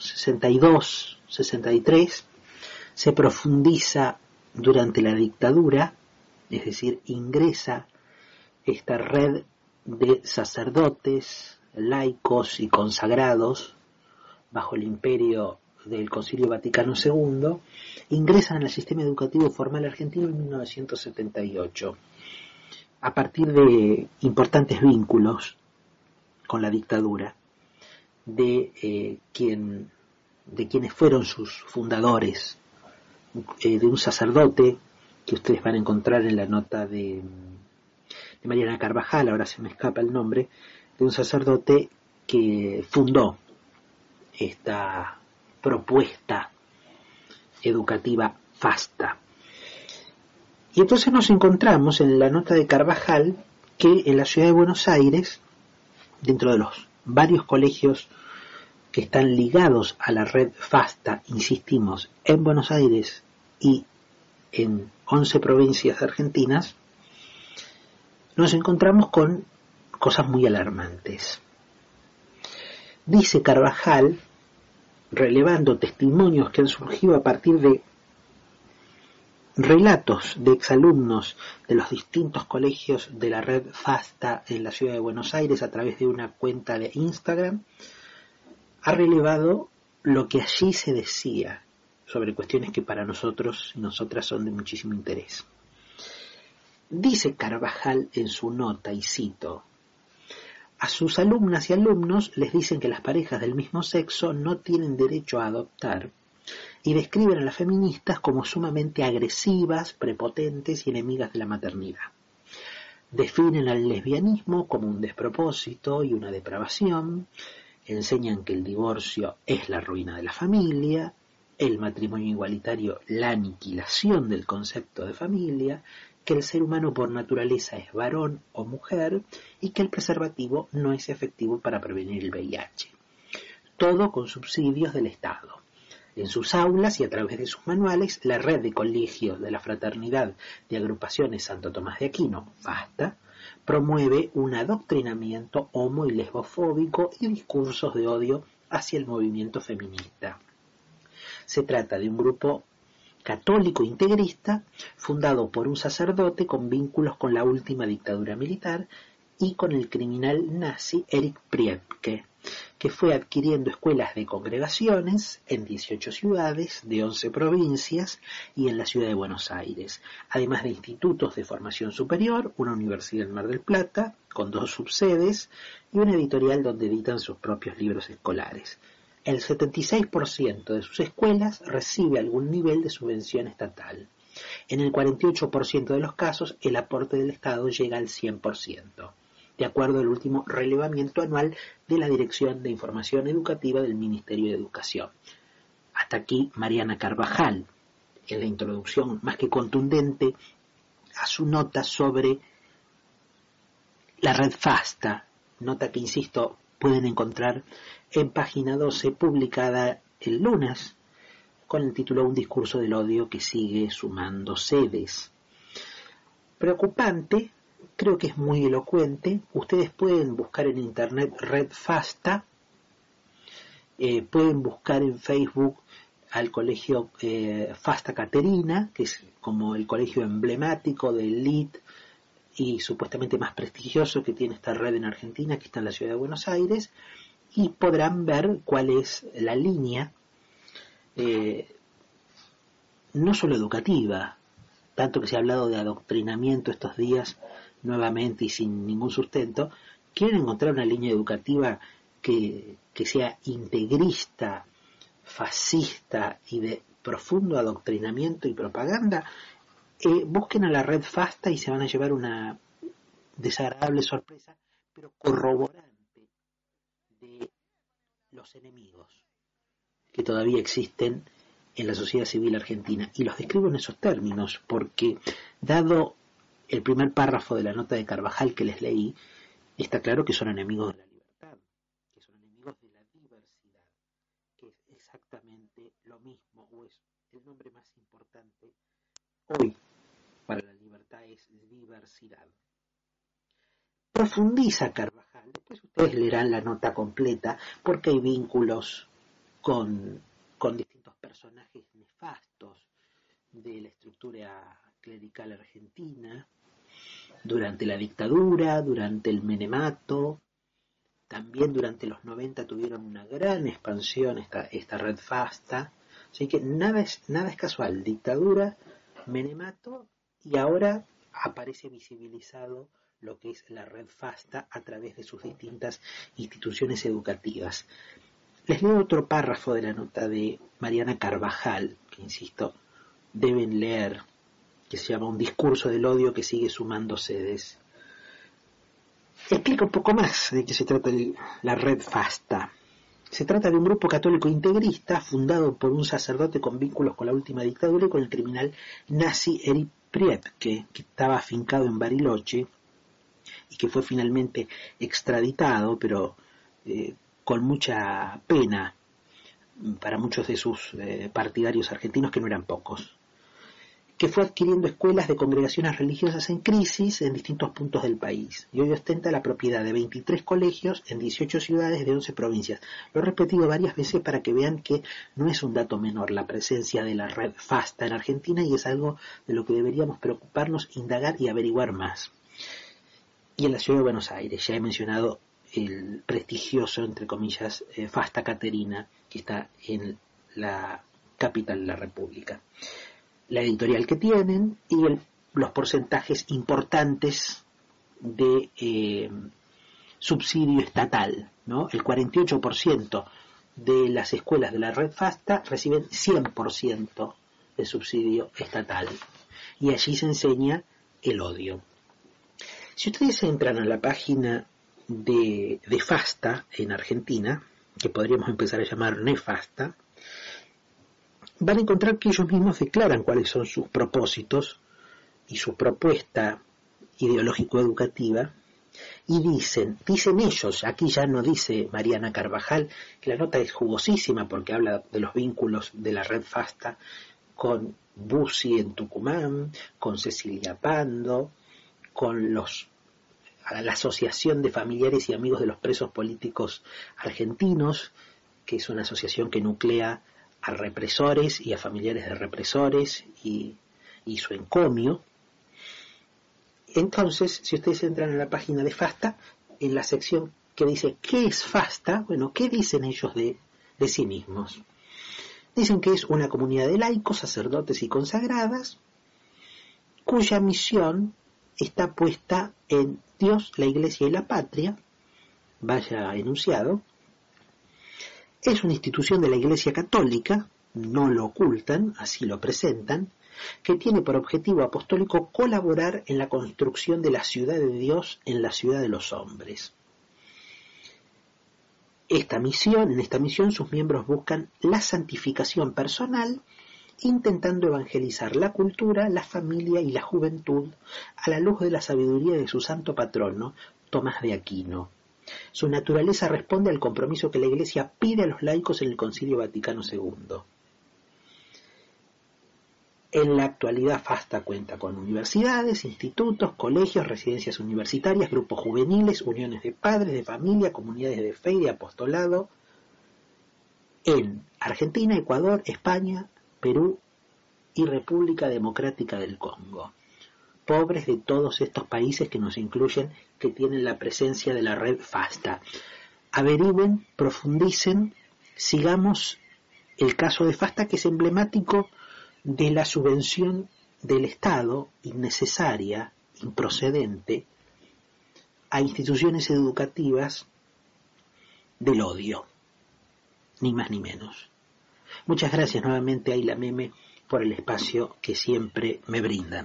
62-63, se profundiza durante la dictadura, es decir, ingresa esta red de sacerdotes, laicos y consagrados bajo el imperio del Concilio Vaticano II, ingresan al sistema educativo formal argentino en 1978, a partir de importantes vínculos con la dictadura, de quienes fueron sus fundadores, de un sacerdote que ustedes van a encontrar en la nota de Mariana Carvajal, ahora se me escapa el nombre, de un sacerdote que fundó esta propuesta educativa FASTA. Y entonces nos encontramos en la nota de Carvajal que en la ciudad de Buenos Aires, dentro de los varios colegios que están ligados a la red FASTA, insistimos, en Buenos Aires y en 11 provincias argentinas, nos encontramos con cosas muy alarmantes. Dice Carvajal, relevando testimonios que han surgido a partir de relatos de exalumnos de los distintos colegios de la red FASTA en la ciudad de Buenos Aires a través de una cuenta de Instagram, ha relevado lo que allí se decía sobre cuestiones que para nosotros y nosotras son de muchísimo interés. Dice Carvajal en su nota, y cito: a sus alumnas y alumnos les dicen que las parejas del mismo sexo no tienen derecho a adoptar y describen a las feministas como sumamente agresivas, prepotentes y enemigas de la maternidad. Definen al lesbianismo como un despropósito y una depravación, enseñan que el divorcio es la ruina de la familia, el matrimonio igualitario la aniquilación del concepto de familia, que el ser humano por naturaleza es varón o mujer y que el preservativo no es efectivo para prevenir el VIH. Todo con subsidios del Estado. En sus aulas y a través de sus manuales, la red de colegios de la Fraternidad de Agrupaciones Santo Tomás de Aquino, FASTA, promueve un adoctrinamiento homo y lesbofóbico y discursos de odio hacia el movimiento feminista. Se trata de un grupo católico integrista fundado por un sacerdote con vínculos con la última dictadura militar y con el criminal nazi Erich Priebke, que fue adquiriendo escuelas de congregaciones en 18 ciudades de 11 provincias y en la ciudad de Buenos Aires, además de institutos de formación superior, una universidad en Mar del Plata, con 2 subsedes, y una editorial donde editan sus propios libros escolares. El 76% de sus escuelas recibe algún nivel de subvención estatal. En el 48% de los casos, el aporte del Estado llega al 100%. De acuerdo al último relevamiento anual de la Dirección de Información Educativa del Ministerio de Educación. Hasta aquí Mariana Carvajal, en la introducción más que contundente a su nota sobre la red FASTA, nota que, insisto, pueden encontrar en página 12, publicada el lunes, con el título Un discurso del odio que sigue sumando sedes. Preocupante. Creo que es muy elocuente. Ustedes pueden buscar en internet Red FASTA, pueden buscar en Facebook al colegio FASTA Caterina, que es como el colegio emblemático de elite y supuestamente más prestigioso que tiene esta red en Argentina, que está en la ciudad de Buenos Aires, y podrán ver cuál es la línea, no solo educativa, tanto que se ha hablado de adoctrinamiento estos días, nuevamente y sin ningún sustento, quieren encontrar una línea educativa que sea integrista, fascista y de profundo adoctrinamiento y propaganda, busquen a la red FASTA y se van a llevar una desagradable sorpresa, pero corroborante de los enemigos que todavía existen en la sociedad civil argentina. Y los describo en esos términos porque, dado el primer párrafo de la nota de Carvajal que les leí, está claro que son enemigos de la libertad, que son enemigos de la diversidad, que es exactamente lo mismo, o es el nombre más importante hoy para la libertad, es diversidad. Profundiza Carvajal, después ustedes leerán la nota completa, porque hay vínculos con distintos personajes nefastos de la estructura clerical argentina, durante la dictadura, durante el menemato, también durante los 90 tuvieron una gran expansión esta red FASTA, así que nada es casual, dictadura, menemato, y ahora aparece visibilizado lo que es la red FASTA a través de sus distintas instituciones educativas. Les leo otro párrafo de la nota de Mariana Carvajal, que insisto, deben leer, que se llama Un discurso del odio que sigue sumando sedes. Explica un poco más de qué se trata la red FASTA. Se trata de un grupo católico integrista fundado por un sacerdote con vínculos con la última dictadura y con el criminal nazi Erich Priebke, que estaba afincado en Bariloche y que fue finalmente extraditado, pero con mucha pena para muchos de sus partidarios argentinos, que no eran pocos, que fue adquiriendo escuelas de congregaciones religiosas en crisis en distintos puntos del país, y hoy ostenta la propiedad de 23 colegios en 18 ciudades de 11 provincias. Lo he repetido varias veces para que vean que no es un dato menor la presencia de la red FASTA en Argentina, y es algo de lo que deberíamos preocuparnos, indagar y averiguar más. Y en la ciudad de Buenos Aires, ya he mencionado el prestigioso, entre comillas, FASTA Caterina, que está en la capital de la República. La editorial que tienen y los porcentajes importantes de subsidio estatal, ¿no? El 48% de las escuelas de la red FASTA reciben 100% de subsidio estatal, y allí se enseña el odio. Si ustedes entran a la página de FASTA en Argentina, que podríamos empezar a llamar nefasta, van a encontrar que ellos mismos declaran cuáles son sus propósitos y su propuesta ideológico-educativa, y dicen ellos, aquí ya no dice Mariana Carvajal, que la nota es jugosísima porque habla de los vínculos de la red FASTA con Bussi en Tucumán, con Cecilia Pando, con la Asociación de Familiares y Amigos de los Presos Políticos Argentinos, que es una asociación que nuclea a represores y a familiares de represores y su encomio. Entonces, si ustedes entran en la página de FASTA, en la sección que dice ¿qué es FASTA? Bueno, ¿qué dicen ellos de sí mismos? Dicen que es una comunidad de laicos, sacerdotes y consagradas, cuya misión está puesta en Dios, la Iglesia y la patria. Vaya enunciado. Es una institución de la Iglesia Católica, no lo ocultan, así lo presentan, que tiene por objetivo apostólico colaborar en la construcción de la ciudad de Dios en la ciudad de los hombres. En esta misión sus miembros buscan la santificación personal, intentando evangelizar la cultura, la familia y la juventud a la luz de la sabiduría de su santo patrono, Tomás de Aquino. Su naturaleza responde al compromiso que la Iglesia pide a los laicos en el Concilio Vaticano II. En la actualidad FASTA cuenta con universidades, institutos, colegios, residencias universitarias, grupos juveniles, uniones de padres, de familia, comunidades de fe y de apostolado en Argentina, Ecuador, España, Perú y República Democrática del Congo. Pobres de todos estos países que nos incluyen, que tienen la presencia de la red FASTA. Averigüen, profundicen, sigamos el caso de FASTA, que es emblemático de la subvención del Estado, innecesaria, improcedente, a instituciones educativas del odio, ni más ni menos. Muchas gracias nuevamente a Ayla Meme por el espacio que siempre me brindan.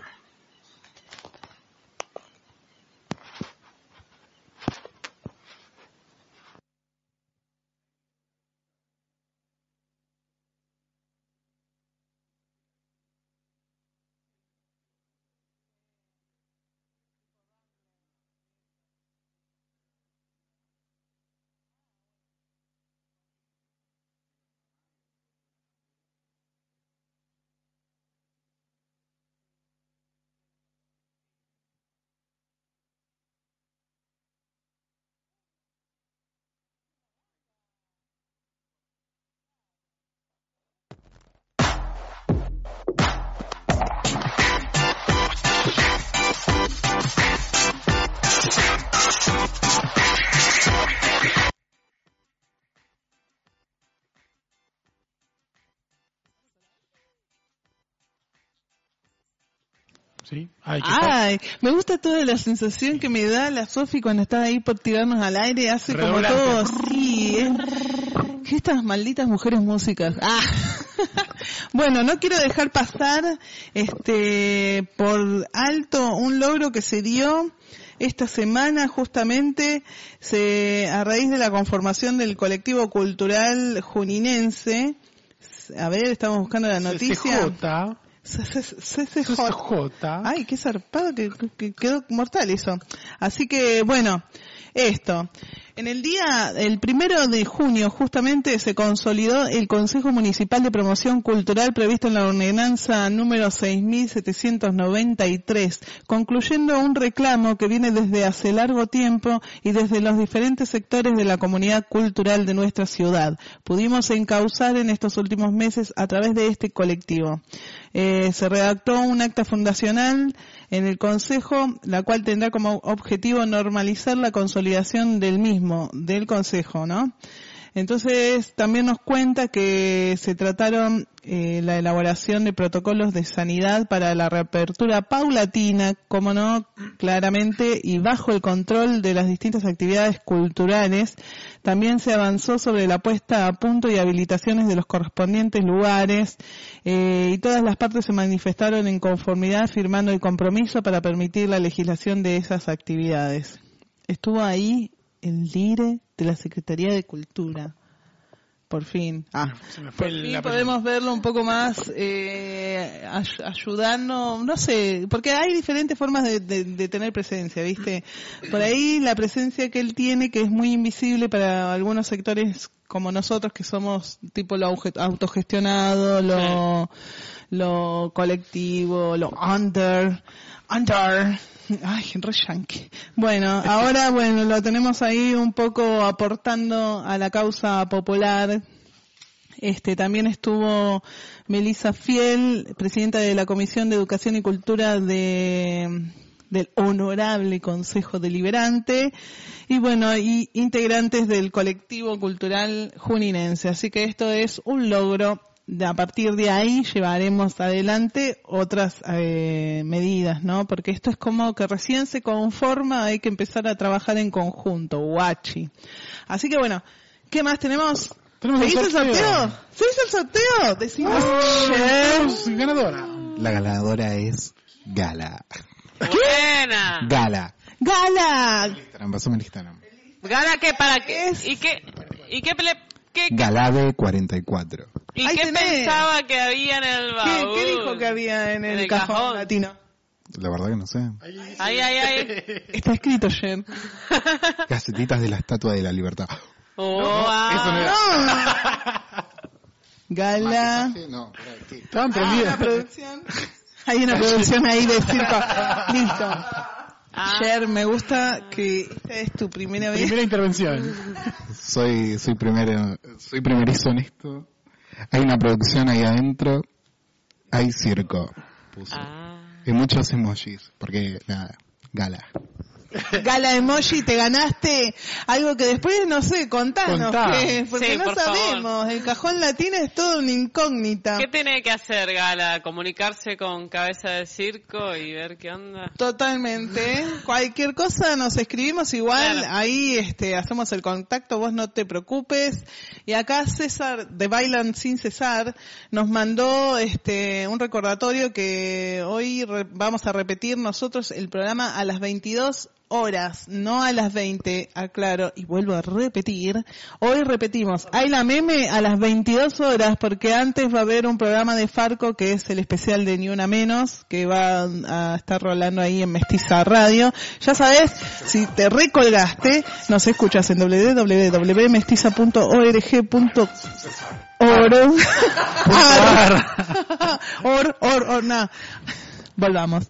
¿Sí? Ay, me gusta toda la sensación que me da la Sofi cuando está ahí por tirarnos al aire, hace redoblante. Como todo así, estas malditas mujeres músicas. Bueno, no quiero dejar pasar por alto un logro que se dio esta semana, justamente a raíz de la conformación del colectivo cultural juninense. A ver, estamos buscando la noticia. CCJ. Ay, qué zarpado, que quedó mortal eso. Así que, bueno, esto. En el 1 de junio, justamente, se consolidó el Consejo Municipal de Promoción Cultural previsto en la ordenanza número 6.793, concluyendo un reclamo que viene desde hace largo tiempo y desde los diferentes sectores de la comunidad cultural de nuestra ciudad. Pudimos encauzar en estos últimos meses a través de este colectivo. Se redactó un acta fundacional en el Consejo, la cual tendrá como objetivo normalizar la consolidación del mismo, del Consejo, ¿no? Entonces, también nos cuenta que se trataron la elaboración de protocolos de sanidad para la reapertura paulatina, como no, claramente, y bajo el control de las distintas actividades culturales. También se avanzó sobre la puesta a punto y habilitaciones de los correspondientes lugares, y todas las partes se manifestaron en conformidad, firmando el compromiso para permitir la legislación de esas actividades. Estuvo ahí el LIRE de la Secretaría de Cultura. Por fin. Por fin podemos verlo un poco más ayudando, no sé, porque hay diferentes formas de tener presencia, ¿viste? Por ahí la presencia que él tiene, que es muy invisible para algunos sectores como nosotros, que somos tipo lo autogestionado, lo colectivo, lo under. Ay, re yankee. Bueno, ahora lo tenemos ahí un poco aportando a la causa popular. También estuvo Melissa Fiel, presidenta de la Comisión de Educación y Cultura del Honorable Consejo Deliberante, y integrantes del colectivo cultural juninense. Así que esto es un logro. A partir de ahí llevaremos adelante otras medidas, ¿no? Porque esto es como que recién se conforma, hay que empezar a trabajar en conjunto, guachi. Así que bueno, ¿qué más tenemos? ¿Se hizo el sorteo? ¿Se hizo el sorteo? Decimos ganadora. La ganadora es Gala. Buena. Gala. Pasame el Instagram. ¿Gala qué? ¿Para qué? ¿Y qué Galade 44. ¿Y qué pensaba que había en el baúl? ¿Qué dijo que había en el cajón latino? La verdad que no sé. Ahí. Está escrito, Jen. Gacetitas de la Estatua de la Libertad. Eso no era. Gala. Estaban prendidas. Hay una producción ahí de circo. Listo. Cher, me gusta que esta es tu primera vez. Primera intervención. Soy primerizo en esto. Hay una producción ahí adentro. Hay circo. Puso. Y muchos emojis. Porque, nada, Gala. Gala Emoji, te ganaste algo que después, no sé, contanos. Porque sí, no sabemos. Favor. El cajón latino es todo una incógnita. ¿Qué tiene que hacer, Gala? ¿Comunicarse con Cabeza de Circo y ver qué onda? Totalmente. Cualquier cosa nos escribimos igual. Claro. Ahí hacemos el contacto, vos no te preocupes. Y acá César, de Bailan Sin Cesar, nos mandó un recordatorio que hoy vamos a repetir nosotros el programa a las 22 horas, no a las 20, aclaro, y vuelvo a repetir, hoy repetimos, hay la meme a las 22 horas, porque antes va a haber un programa de Farco que es el especial de Ni Una Menos, que va a estar rolando ahí en Mestiza Radio. Ya sabes, si te recolgaste, nos escuchas en www.mestiza.org.org. Volvamos.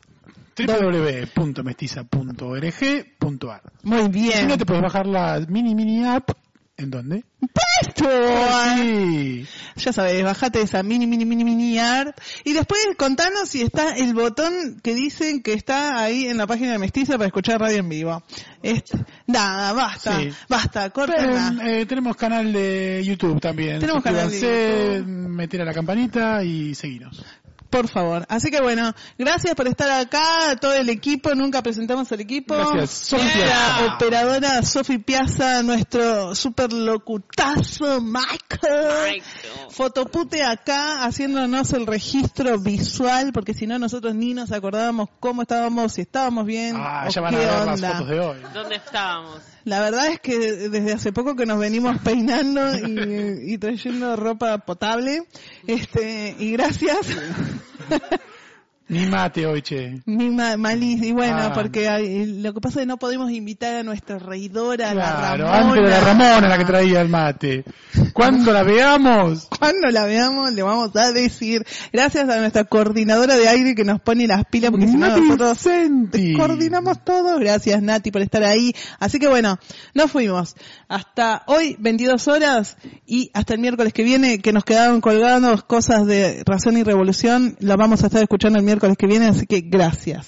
www.mestiza.org.ar. Muy bien. Si no, te puedes bajar la mini app. ¿En dónde? ¡Puesto! Sí. Ya sabes, bajate esa mini app. Y después contanos si está el botón que dicen que está ahí en la página de Mestiza para escuchar radio en vivo. Nada, basta, sí. Basta, corta. Tenemos canal de YouTube también. Tenemos canal de YouTube. Meter a la campanita y seguinos. Por favor. Así que bueno, gracias por estar acá, todo el equipo, nunca presentamos al equipo. Gracias, Sofi. La operadora Sofi Piazza, nuestro super locutazo Michael. Fotopute acá, haciéndonos el registro visual, porque si no nosotros ni nos acordábamos cómo estábamos, si estábamos bien, o ya van qué a ver onda. Las fotos de hoy. ¿Dónde estábamos? La verdad es que desde hace poco que nos venimos peinando y trayendo ropa potable, y gracias. Ni mate hoy, che. Ni malís, y bueno, porque lo que pasa es que no podemos invitar a nuestra reidora, la Ramona. Antes de la Ramona, la que traía el mate. Cuando la veamos, le vamos a decir. Gracias a nuestra coordinadora de aire que nos pone las pilas, porque si no nosotros coordinamos todo. Gracias, Nati, por estar ahí. Así que bueno, nos fuimos. Hasta hoy, 22 horas, y hasta el miércoles que viene, que nos quedaron colgando cosas de Razón y Revolución. Las vamos a estar escuchando el miércoles que viene, así que gracias.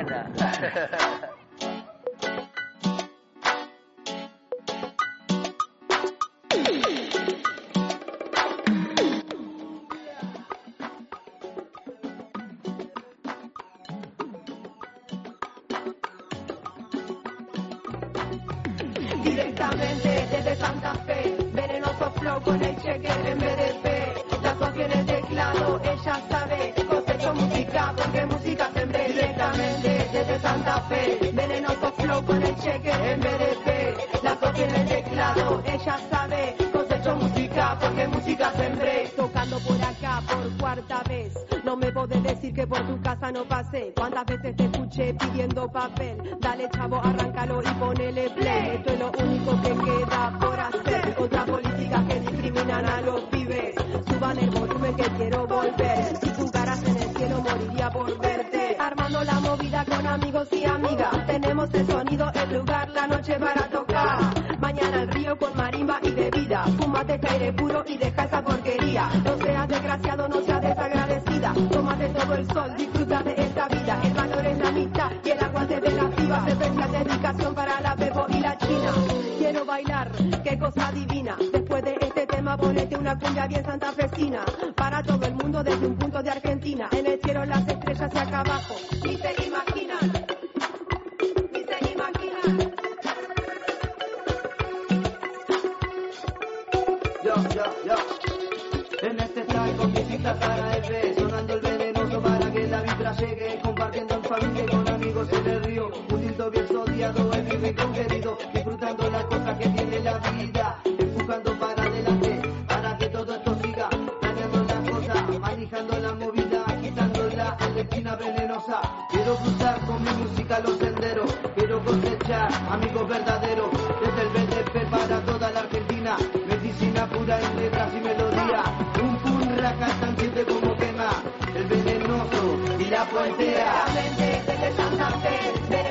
buena. Directamente desde Santa Fe, venenoso flow con el cheque en BDP. La copia en el teclado, ella sabe, cosecho música porque música sembré. Directamente desde Santa Fe, venenoso flow con el cheque en BDP. La copia en el teclado, ella sabe, cosecho música porque música sembré. Tocando por acá por cuarta vez, no me podés decir que por tu casa no pasé. Cuántas veces te escuché pidiendo papel. Dale chavo, arráncalo y ponele play. Esto es lo único que queda por hacer. Otras políticas que discriminan a los pibes. Suban el volumen que quiero volver. Si tu cara en el cielo moriría por verte. Armando la movida con amigos y amigas. Tenemos el sonido, el lugar, la noche para tocar. Mañana al río con marimba y bebida. Fúmate aire puro y deja esa porquería. No seas desgraciado, no seas desagradecida. Tómate todo el sol, disfruta de esta vida. El valor es la mitad y el aguante de las pibas. Especial dedicación para la Bebo y la China. Quiero bailar, qué cosa divina. Después de este tema ponete una cumbia bien santafesina. Para todo el mundo desde un punto de Argentina. En el cielo las estrellas y acá abajo ni se imaginan. Ni se imaginan. Yo. En este track con visita para el B, sonando el venenoso para que la vibra llegue, compartiendo en familia y con amigos en el río, un lindo bien odiado, el vive querido, disfrutando las cosas que tiene la vida, empujando para adelante, para que todo esto siga, planeando las cosas, manejando la movida, quitándola en la esquina venenosa. Quiero cruzar con mi música los senderos, quiero cosechar amigos verdaderos, desde el BDP para toda la Argentina, medicina pura en letras y melodía, un raca tan siente como quema, el venenoso y la puentera. Desde Santa Fe,